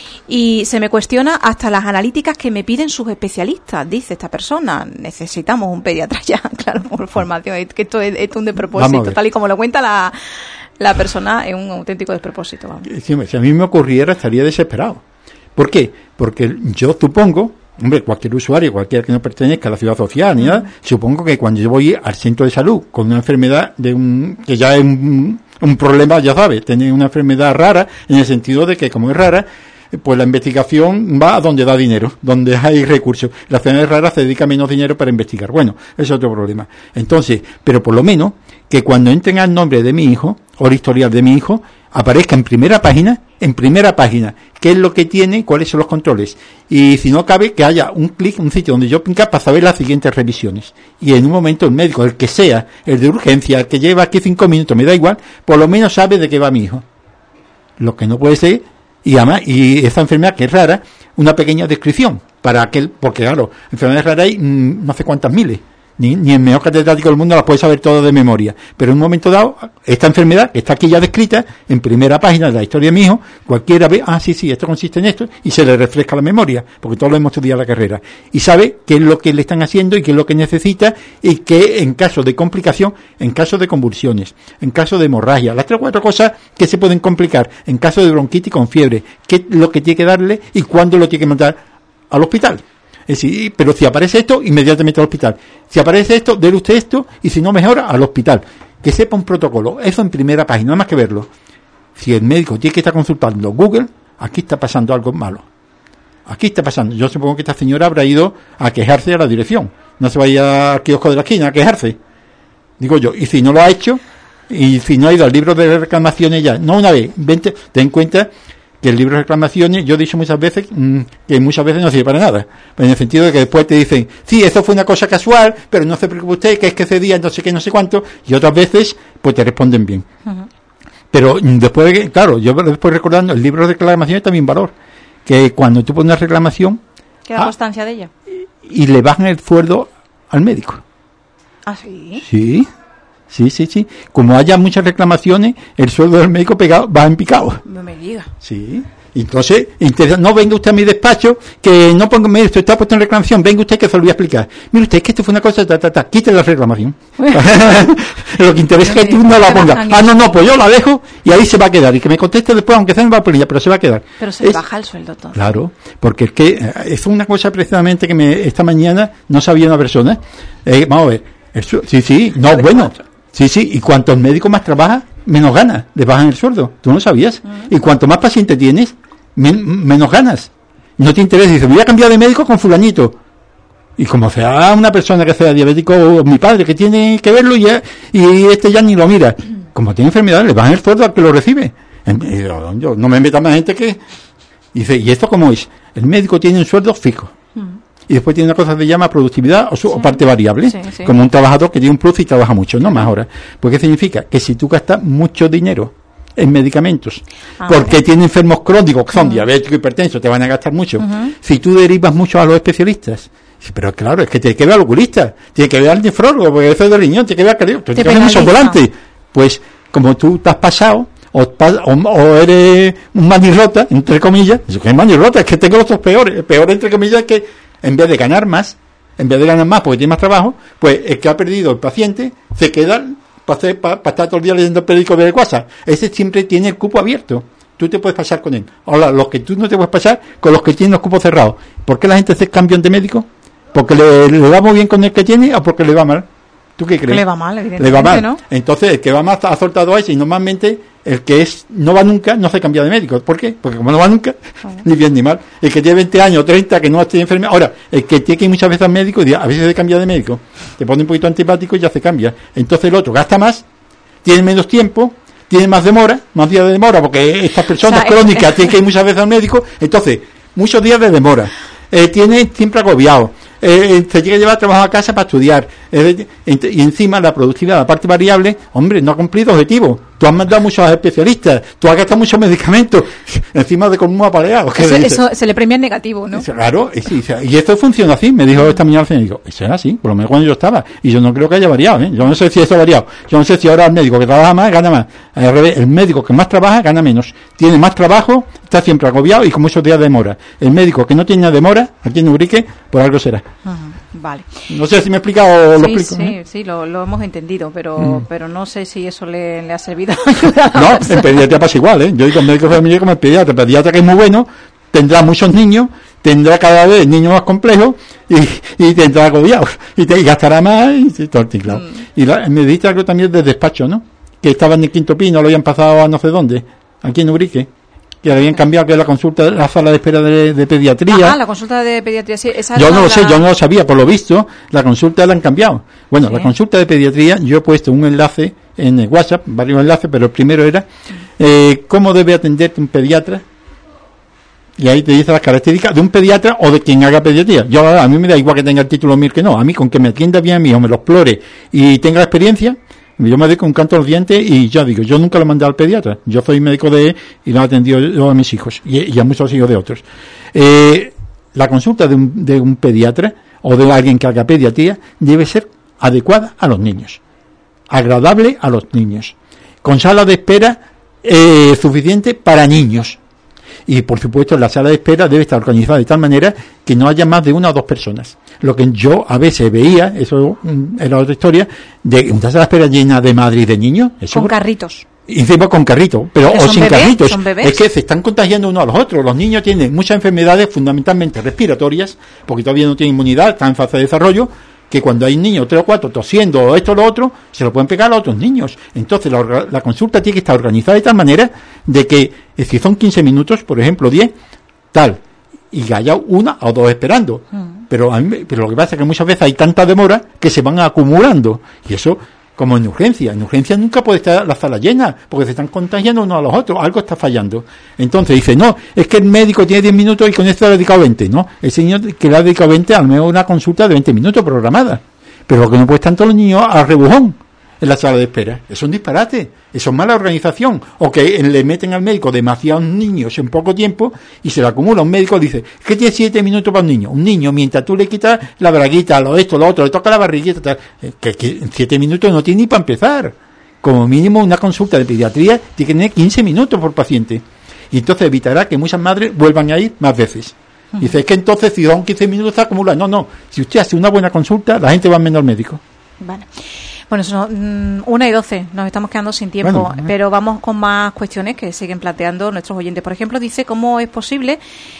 Y se me cuestiona hasta las analíticas que me piden sus especialistas, dice esta persona. Necesitamos un pediatra ya, claro, por formación. Es que esto es un despropósito, tal y como lo cuenta la persona, es un auténtico despropósito. Vamos. Si a mí me ocurriera, estaría desesperado. ¿Por qué? Porque yo supongo, cualquier usuario, cualquiera que no pertenezca a la ciudad social ni nada, supongo que cuando yo voy al centro de salud con una enfermedad que ya es un problema, ya sabes, tener una enfermedad rara, en el sentido de que como es rara, pues la investigación va a donde da dinero, donde hay recursos. Las enfermedades raras se dedica menos dinero para investigar. Bueno, es otro problema. Entonces, pero por lo menos, que cuando entren al nombre de mi hijo, o el historial de mi hijo, aparezca en primera página, qué es lo que tiene, cuáles son los controles. Y si no cabe, que haya un clic, un sitio donde yo pinca para saber las siguientes revisiones. Y en un momento el médico, el que sea, el de urgencia, el que lleva aquí 5 minutos, me da igual, por lo menos sabe de qué va mi hijo. Lo que no puede ser, y además, y esta enfermedad que es rara, una pequeña descripción, porque claro, enfermedades raras hay no sé cuántas miles. Ni el mejor catedrático del mundo las puede saber todo de memoria. Pero en un momento dado, esta enfermedad, que está aquí ya descrita, en primera página de la historia de mi hijo, cualquiera ve, sí, esto consiste en esto, y se le refresca la memoria, porque todos lo hemos estudiado en la carrera. Y sabe qué es lo que le están haciendo y qué es lo que necesita, y que en caso de complicación, en caso de convulsiones, en caso de hemorragia, las 3 o 4 cosas que se pueden complicar, en caso de bronquitis con fiebre, qué es lo que tiene que darle y cuándo lo tiene que mandar al hospital. Es decir, pero si aparece esto, inmediatamente al hospital. Si aparece esto, dele usted esto, y si no mejora, al hospital. Que sepa un protocolo. Eso en primera página, nada más que verlo. Si el médico tiene que estar consultando Google, aquí está pasando algo malo. Aquí está pasando. Yo supongo que esta señora habrá ido a quejarse a la dirección. No se vaya al kiosco de la esquina a quejarse. Digo yo. Y si no lo ha hecho, y si no ha ido al libro de reclamaciones ya, no una vez, ten en cuenta que el libro de reclamaciones, yo he dicho muchas veces que muchas veces no sirve para nada, en el sentido de que después te dicen, sí, eso fue una cosa casual, pero no se preocupe usted, que es que ese día no sé qué, no sé cuánto, y otras veces pues te responden bien. Pero después, claro, yo después recordando, el libro de reclamaciones también valor, que cuando tú pones una reclamación... ¿Queda constancia de ella? Y le bajan el sueldo al médico. ¿Ah, sí? Sí. Como haya muchas reclamaciones, el sueldo del médico va en picado. No me diga. Sí. Entonces, no venga usted a mi despacho, que no ponga, mire, usted está puesto en reclamación, venga usted que se lo voy a explicar. Mire usted, es que esto fue una cosa, quite la reclamación. Lo que interesa es que tú no la pongas. No, pues yo la dejo y ahí se va a quedar. Y que me conteste después, aunque sea en vaporilla, pero se va a quedar. Pero se baja el sueldo todo. Claro, porque es que es una cosa precisamente que esta mañana no sabía una persona. Vamos a ver. Sí, y cuantos médicos más trabajas, menos ganas, le bajan el sueldo. ¿Tú no sabías? Y cuanto más pacientes tienes, menos ganas. No te interesa, dice, voy a cambiar de médico con fulanito. Y como sea una persona que sea diabético, o mi padre, que tiene que verlo y este ya ni lo mira. Como tiene enfermedad, le bajan el sueldo al que lo recibe. Yo no me meto más gente que... Dice, ¿y esto cómo es? El médico tiene un sueldo fijo. Y después tiene una cosa que se llama productividad o parte variable, como un trabajador que tiene un plus y trabaja mucho, no más horas. Pues ¿qué significa? Que si tú gastas mucho dinero en medicamentos, porque tiene enfermos crónicos que son diabéticos, hipertensos, te van a gastar mucho. Si tú derivas mucho a los especialistas, pero claro, es que tiene que ver al oculista, tiene que ver al nefrólogo, porque eso es del riñón, tiene que ver al cardiólogo, tiene que ver mucho volante. Pues como tú te has pasado, o eres un manirrota, entre comillas, es manirrota, es que tengo los otros peores. El peor, entre comillas, es que en vez de ganar más porque tiene más trabajo, pues el que ha perdido el paciente se queda para estar todo el día leyendo el periódico de WhatsApp. Ese siempre tiene el cupo abierto. Tú te puedes pasar con él. Ahora, los que tú no te puedes pasar con los que tienen los cupos cerrados. ¿Por qué la gente hace cambio de médico? ¿Porque le va muy bien con el que tiene o porque le va mal? ¿Tú qué crees? Le va mal, evidentemente, le va mal. ¿no? Entonces, el que va mal ha soltado a ese y normalmente el que no va nunca no se cambia de médico. ¿Por qué? Porque como no va nunca, ni bien ni mal. El que tiene 20 años o 30 que no tiene enfermedad. Ahora, el que tiene que ir muchas veces al médico y a veces se cambia de médico. Te pone un poquito antipático y ya se cambia. Entonces el otro gasta más, tiene menos tiempo, tiene más demora, más días de demora, porque estas personas crónicas tienen que ir muchas veces al médico. Entonces, muchos días de demora. Tiene siempre agobiado. Se llega a llevar trabajo a casa para estudiar. Y encima la productividad, la parte variable, hombre, no ha cumplido objetivo. Tú has mandado muchos especialistas, tú has gastado muchos medicamentos, encima de como un apaleado. Eso se le premia en negativo, ¿no? Claro, y esto funciona así, me dijo esta mañana el médico. Eso es así, por lo menos cuando yo estaba. Y yo no creo que haya variado, ¿eh? Yo no sé si eso ha variado. Yo no sé si ahora el médico que trabaja más gana más. Al revés, el médico que más trabaja gana menos. Tiene más trabajo, está siempre agobiado y con muchos días de demora. El médico que no tiene demora, aquí en Ubrique, por algo será. Vale. No sé si me he explicado o lo explico. Sí, lo hemos entendido, pero no sé si eso le ha servido. No, en pediatría pasa igual, ¿eh? Yo digo médico familiar como el pediatra que es muy bueno, tendrá muchos niños, tendrá cada vez niños más complejos y tendrá agobiados y gastará más y todo claro. Y me dijiste algo también del despacho, ¿no? Que estaba en el Quinto Pino, lo habían pasado a no sé dónde, aquí en Ubrique. Que habían cambiado, que la consulta, la sala de espera de pediatría. La consulta de pediatría, sí. Yo no lo sé, yo no lo sabía, por lo visto, la consulta la han cambiado. Bueno, la consulta de pediatría, yo he puesto un enlace en el WhatsApp, varios enlaces, pero el primero era cómo debe atenderte un pediatra. Y ahí te dice las características de un pediatra o de quien haga pediatría. A mí me da igual que tenga el título MIR que no. A mí, con que me atienda bien a mí o me lo explore y tenga experiencia, yo me dedico un canto a los dientes y ya digo, yo nunca lo mandé al pediatra. Yo soy médico y lo he atendido yo a mis hijos y a muchos hijos de otros. La consulta de un pediatra o de alguien que haga pediatría debe ser adecuada a los niños, agradable a los niños, con sala de espera suficiente para niños. Y por supuesto la sala de espera debe estar organizada de tal manera que no haya más de una o dos personas. Lo que yo a veces veía, eso era otra historia, de una sala de espera llena de madres y de niños. Eso con carritos. Y encima con carritos, pero o sin carritos. ¿Son bebés? Es que se están contagiando unos a los otros. Los niños tienen muchas enfermedades fundamentalmente respiratorias, porque todavía no tienen inmunidad, están en fase de desarrollo, que cuando hay niños 3 o 4 tosiendo o esto o lo otro, se lo pueden pegar a otros niños. Entonces la consulta tiene que estar organizada de tal manera de que si son 15 minutos, por ejemplo 10, tal, y que haya una o dos esperando. Pero lo que pasa es que muchas veces hay tanta demora que se van acumulando, y eso como en urgencia nunca puede estar la sala llena, porque se están contagiando unos a los otros, algo está fallando. Entonces dice, no, es que el médico tiene 10 minutos y con esto le ha dedicado 20, ¿no? El señor que le ha dedicado 20, al menos una consulta de 20 minutos programada. Pero lo que no puede estar todos los niños al rebujón. en la sala de espera. Eso es un disparate, eso es mala organización. O que le meten al médico demasiados niños en poco tiempo y se le acumula. Un médico dice, que tiene 7 minutos para un niño. Un niño, mientras tú le quitas la braguita, lo esto, lo otro, le toca la barriguita, tal, que en 7 minutos no tiene ni para empezar. Como mínimo una consulta de pediatría tiene que tener 15 minutos por paciente. Y entonces evitará que muchas madres vuelvan a ir más veces. Dice, es que entonces si son 15 minutos está acumulado. No, si usted hace una buena consulta, la gente va menos al médico. Vale. Bueno, son 1:12, nos estamos quedando sin tiempo, pero vamos con más cuestiones que siguen planteando nuestros oyentes. Por ejemplo, dice cómo es posible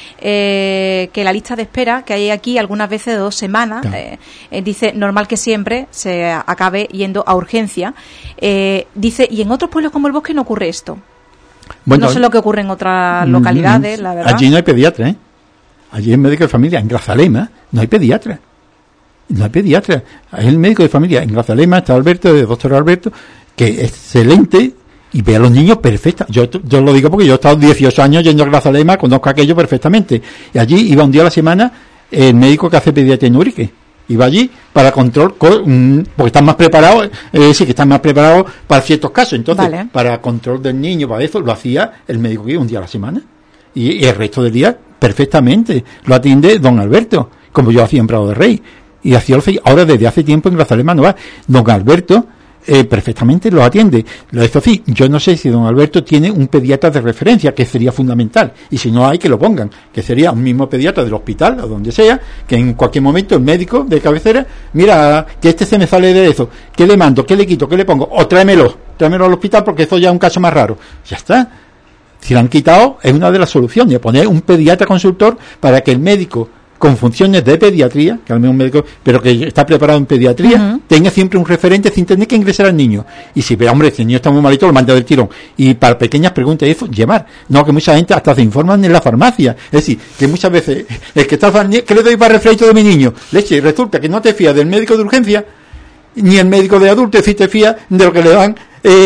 que la lista de espera que hay aquí algunas veces de 2 semanas, dice, normal que siempre se acabe yendo a urgencia. Dice, y en otros pueblos como el Bosque no ocurre esto. Bueno, no sé lo que ocurre en otras localidades, la verdad. Allí no hay pediatra, ¿eh? Allí es médico de familia. En Grazalema no hay pediatra. No hay pediatra. Es el médico de familia. En Grazalema está Alberto, el doctor Alberto, que es excelente y ve a los niños perfecta. Yo lo digo porque yo he estado 18 años yendo a Grazalema, conozco aquello perfectamente. Y allí iba un día a la semana el médico que hace pediatría en Urique. Iba allí para control, porque están más preparados, sí que están más preparados para ciertos casos. Entonces, para control del niño, para eso, lo hacía el médico que iba un día a la semana. Y el resto del día, perfectamente, lo atiende don Alberto, como yo hacía en Prado de Rey. Y hacía ahora desde hace tiempo en Grazalema no va. Don Alberto perfectamente lo atiende. Eso sí, yo no sé si don Alberto tiene un pediatra de referencia, que sería fundamental. Y si no hay, que lo pongan. Que sería un mismo pediatra del hospital, o donde sea, que en cualquier momento el médico de cabecera, mira, que este se me sale de eso. ¿Qué le mando? ¿Qué le quito? ¿Qué le pongo? O tráemelo al hospital porque eso ya es un caso más raro. Ya está. Si lo han quitado, es una de las soluciones, poner un pediatra consultor para que el médico con funciones de pediatría, que al menos un médico, pero que está preparado en pediatría, tenga siempre un referente sin tener que ingresar al niño. Y si ve, hombre, si el niño está muy malito, lo manda del tirón. Y para pequeñas preguntas, eso, llevar. No, que mucha gente hasta se informan en la farmacia. Es decir, que muchas veces, el que está, ¿qué le doy para el resfriado de mi niño? Leche, y resulta que no te fías del médico de urgencia, ni el médico de adultos, si te fías de lo que le dan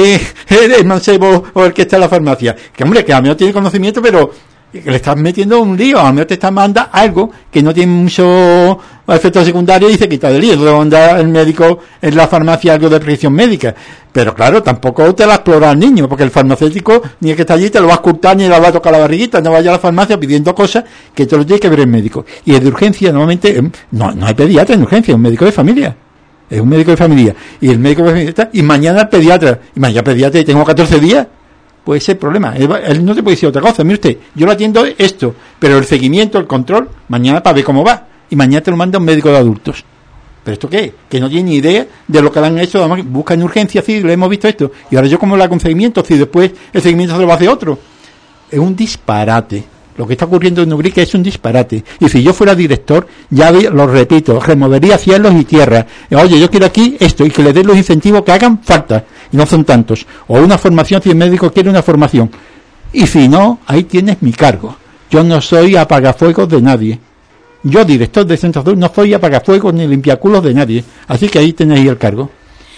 el mancebo o el que está en la farmacia. Que hombre, que a mí no tiene conocimiento, pero que le estás metiendo un lío, a lo mejor te está mandando algo que no tiene mucho efecto secundario y se quita del lío. Entonces manda el médico en la farmacia algo de prescripción médica. Pero claro, tampoco te la explora al niño, porque el farmacéutico ni el que está allí te lo va a ocultar ni le va a tocar la barriguita, no vaya a la farmacia pidiendo cosas que te lo tiene que ver el médico. Y el de urgencia, normalmente, no hay pediatra en urgencia, es un médico de familia. Es un médico de familia. Y el médico de familia está, y mañana el pediatra. Y mañana pediatra y tengo 14 días. Pues ese es el problema. Él no te puede decir otra cosa. Mire usted, yo lo atiendo esto, pero el seguimiento, el control, mañana para ver cómo va. Y mañana te lo manda un médico de adultos. ¿Pero esto qué es? Que no tiene ni idea de lo que le han hecho. Además, busca en urgencia, sí, lo hemos visto esto. Y ahora yo cómo le hago un seguimiento, si después el seguimiento se lo va a hacer otro. Es un disparate. Lo que está ocurriendo en Ubrique es un disparate. Y si yo fuera director, ya lo repito, removería cielos y tierras. Oye, yo quiero aquí esto, y que le den los incentivos que hagan falta. Y no son tantos. O una formación, si el médico quiere una formación. Y si no, ahí tienes mi cargo. Yo no soy apagafuegos de nadie. Yo, director de Centro Azul, no soy apagafuegos ni limpiaculos de nadie. Así que ahí tenéis el cargo.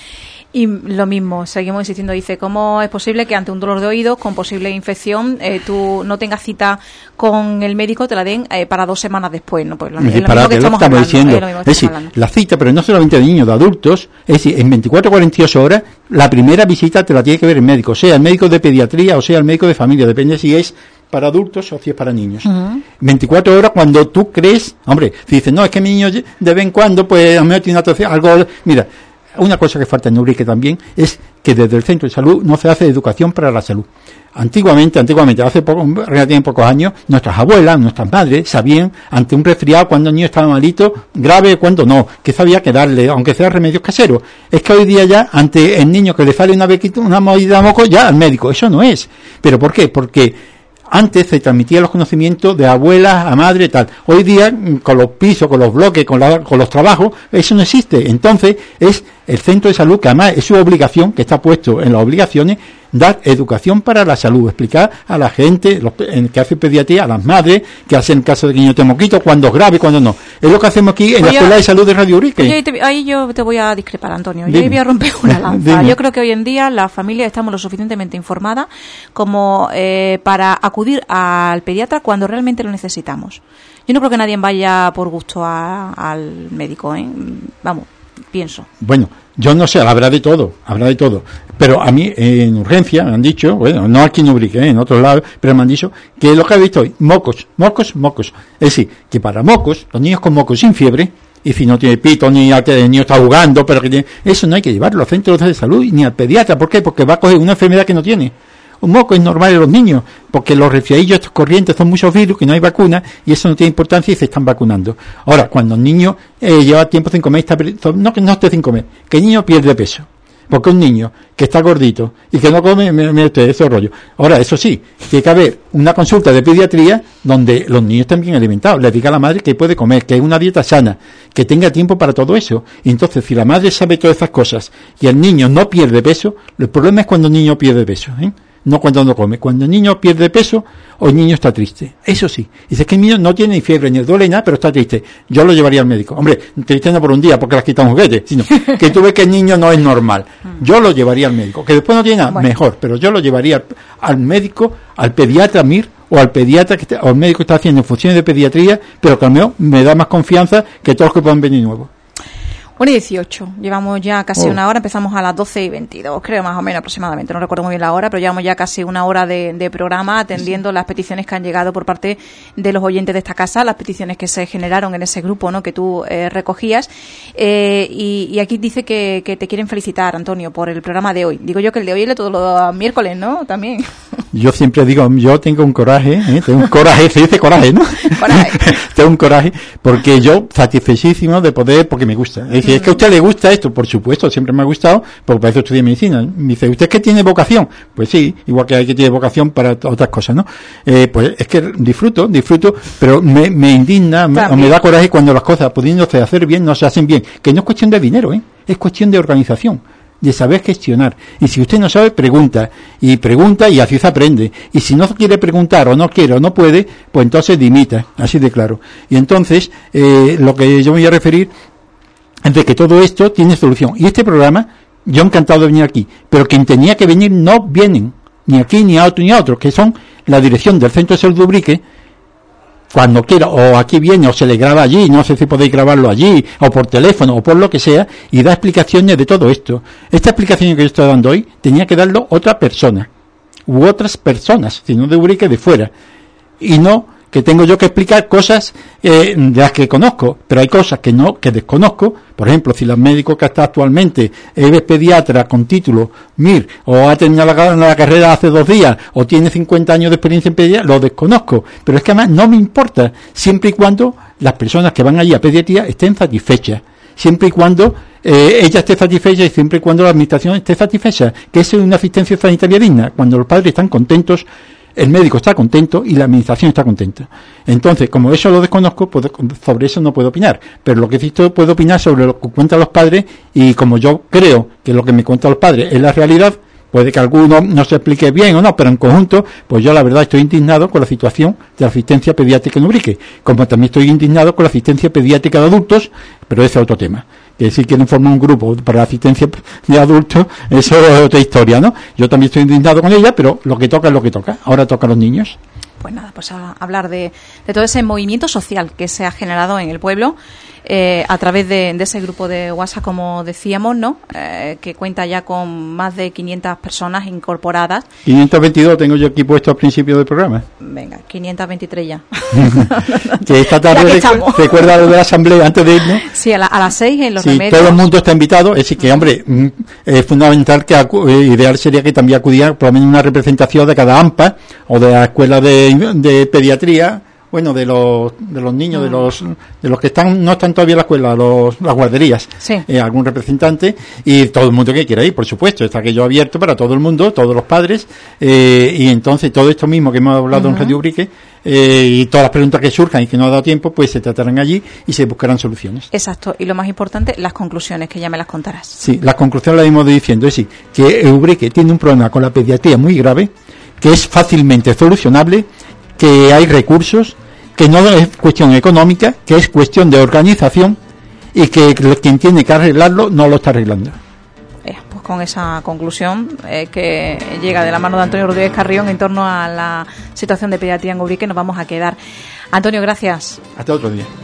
Y lo mismo, seguimos insistiendo, dice, ¿cómo es posible que ante un dolor de oídos con posible infección tú no tengas cita con el médico, te la den para 2 semanas después? ¿No? Pues lo mismo que estamos hablando, diciendo. Es decir, la cita, pero no solamente de niños, de adultos, es decir, en 24 o 48 horas, la primera visita te la tiene que ver el médico, sea el médico de pediatría o sea el médico de familia, depende si es para adultos o si es para niños. 24 horas cuando tú crees, hombre, si dices, no, es que mi niño de vez en cuando, pues a mí tiene una tos, algo, mira, una cosa que falta en Ubrique también es que desde el centro de salud no se hace educación para la salud. Antiguamente, hace relativamente pocos años, nuestras abuelas, nuestras madres sabían ante un resfriado cuando el niño estaba malito, grave, cuando no, que sabía que darle, aunque sea remedios caseros. Es que hoy día ya, ante el niño que le sale una mordida de moco, ya al médico. Eso no es. ¿Pero por qué? Porque antes se transmitían los conocimientos de abuelas a madre y tal. Hoy día, con los pisos, con los bloques, con los trabajos, eso no existe. Entonces, es el centro de salud, que además es su obligación, que está puesto en las obligaciones, dar educación para la salud, explicar a la gente que hace pediatría, a las madres, que hacen caso de que niño te moquito, cuando es grave, cuando no. Es lo que hacemos aquí en la Escuela de Salud de Radio Ubrique. Ahí yo te voy a discrepar, Antonio. Yo voy a romper una lanza. Yo creo que hoy en día las familias estamos lo suficientemente informadas como para acudir al pediatra cuando realmente lo necesitamos. Yo no creo que nadie vaya por gusto al médico, Vamos, pienso. Bueno, yo no sé, habrá de todo. Pero a mí, en urgencia, me han dicho, bueno, no aquí en Ubrique, en otros lados, pero me han dicho que lo que he visto hoy, mocos. Es decir, que para mocos, los niños con mocos sin fiebre, y si no tiene pito, ni el niño está jugando, pero que tiene, eso no hay que llevarlo a centros de salud ni al pediatra. ¿Por qué? Porque va a coger una enfermedad que no tiene. Un moco es normal en los niños, porque los resfriadillos estos corrientes son muchos virus, que no hay vacuna, y eso no tiene importancia y se están vacunando. Ahora, cuando el niño lleva tiempo sin comer, no que no esté sin comer, que el niño pierde peso. Porque un niño que está gordito y que no come, mire usted, ese rollo. Ahora, eso sí, tiene que haber una consulta de pediatría donde los niños estén bien alimentados. Le diga a la madre que puede comer, que es una dieta sana, que tenga tiempo para todo eso. Y entonces, si la madre sabe todas esas cosas y el niño no pierde peso, el problema es cuando el niño pierde peso, no cuando no come. Cuando el niño pierde peso o el niño está triste. Eso sí. Dice que el niño no tiene ni fiebre ni duele nada, pero está triste. Yo lo llevaría al médico. Hombre, triste no por un día porque le has quitado un juguete, sino que tú ves que el niño no es normal. Yo lo llevaría al médico. Que después no tiene nada, mejor. Pero yo lo llevaría al médico, al pediatra MIR o al pediatra o al médico que está haciendo funciones de pediatría, pero que al menos me da más confianza que todos los que puedan venir nuevos. 1:18, llevamos ya casi una hora, empezamos a las 12:22, creo más o menos aproximadamente, no recuerdo muy bien la hora, pero llevamos ya casi una hora de programa atendiendo las peticiones que han llegado por parte de los oyentes de esta casa, las peticiones que se generaron en ese grupo, ¿no?, que tú recogías, y aquí dice que te quieren felicitar, Antonio, por el programa de hoy. Digo yo que el de hoy es de todos los miércoles, ¿no?, también. Yo siempre digo, yo tengo un coraje, se dice coraje, ¿no? Coraje. Tengo un coraje, porque yo satisfechísimo de poder, porque me gusta. Es decir, es que a usted le gusta esto, por supuesto, siempre me ha gustado, porque para eso estudié medicina. Me dice, ¿usted es que tiene vocación? Pues sí, igual que hay que tiene vocación para otras cosas, ¿no? Pues es que disfruto, pero me indigna, me da coraje cuando las cosas, pudiéndose hacer bien, no se hacen bien. Que no es cuestión de dinero, es cuestión de organización, de saber gestionar. Y si usted no sabe, pregunta y así se aprende. Y si no quiere preguntar o no quiere o no puede, pues entonces dimita, así de claro. Y entonces, lo que yo me voy a referir es de que todo esto tiene solución. Y este programa, yo encantado de venir aquí, pero quien tenía que venir no vienen, ni aquí, ni a otro, ni a otro, que son la dirección del Centro de Salud de Ubrique. Cuando quiera, o aquí viene, o se le graba allí, no sé si podéis grabarlo allí, o por teléfono, o por lo que sea, y da explicaciones de todo esto. Esta explicación que yo estoy dando hoy, tenía que darlo otra persona, u otras personas, si no de Ubrique, de fuera. Y no que tengo yo que explicar cosas de las que conozco, pero hay cosas que desconozco. Por ejemplo, si el médico que está actualmente es pediatra con título MIR, o ha terminado la carrera hace 2 días, o tiene 50 años de experiencia en pediatría, lo desconozco. Pero es que además no me importa, siempre y cuando las personas que van allí a pediatría estén satisfechas, siempre y cuando ella esté satisfecha y siempre y cuando la administración esté satisfecha, que es una asistencia sanitaria digna. Cuando los padres están contentos, el médico está contento y la administración está contenta. Entonces, como eso lo desconozco, pues sobre eso no puedo opinar. Pero lo que sí puedo opinar sobre lo que cuentan los padres, y como yo creo que lo que me cuentan los padres es la realidad, puede que alguno no se explique bien o no, pero en conjunto, pues yo la verdad estoy indignado con la situación de la asistencia pediátrica en Ubrique, como también estoy indignado con la asistencia pediátrica de adultos, pero ese es otro tema. Que si quieren formar un grupo para la asistencia de adultos, eso es otra historia, ¿no? Yo también estoy indignado con ella, pero lo que toca es lo que toca. Ahora toca a los niños. Pues nada, pues a hablar de todo ese movimiento social que se ha generado en el pueblo a través de ese grupo de WhatsApp, como decíamos, ¿no? Que cuenta ya con más de 500 personas incorporadas. 522 tengo yo aquí puesto al principio del programa. Venga, 523 ya. Que esta tarde recuerda lo de la asamblea antes de irnos. Sí, a las 6 en los remedios. Sí, todo el mundo está invitado. Es decir, que, hombre, es fundamental que ideal sería que también acudiera por lo menos una representación de cada AMPA o de la escuela de pediatría. Bueno, de los niños, de los que no están todavía en la escuela, las guarderías, sí. Algún representante, y todo el mundo que quiera ir, por supuesto, está aquello abierto para todo el mundo, todos los padres, y entonces todo esto mismo que hemos hablado en Radio Ubrique, y todas las preguntas que surjan y que no ha dado tiempo, pues se tratarán allí y se buscarán soluciones. Exacto, y lo más importante, las conclusiones, que ya me las contarás. Sí, las conclusiones las hemos diciendo, es decir, que Ubrique tiene un problema con la pediatría muy grave, que es fácilmente solucionable, que hay recursos, que no es cuestión económica, que es cuestión de organización, y que quien tiene que arreglarlo no lo está arreglando. Pues con esa conclusión que llega de la mano de Antonio Rodríguez Carrión en torno a la situación de pediatría en Ubrique, nos vamos a quedar. Antonio, gracias. Hasta otro día.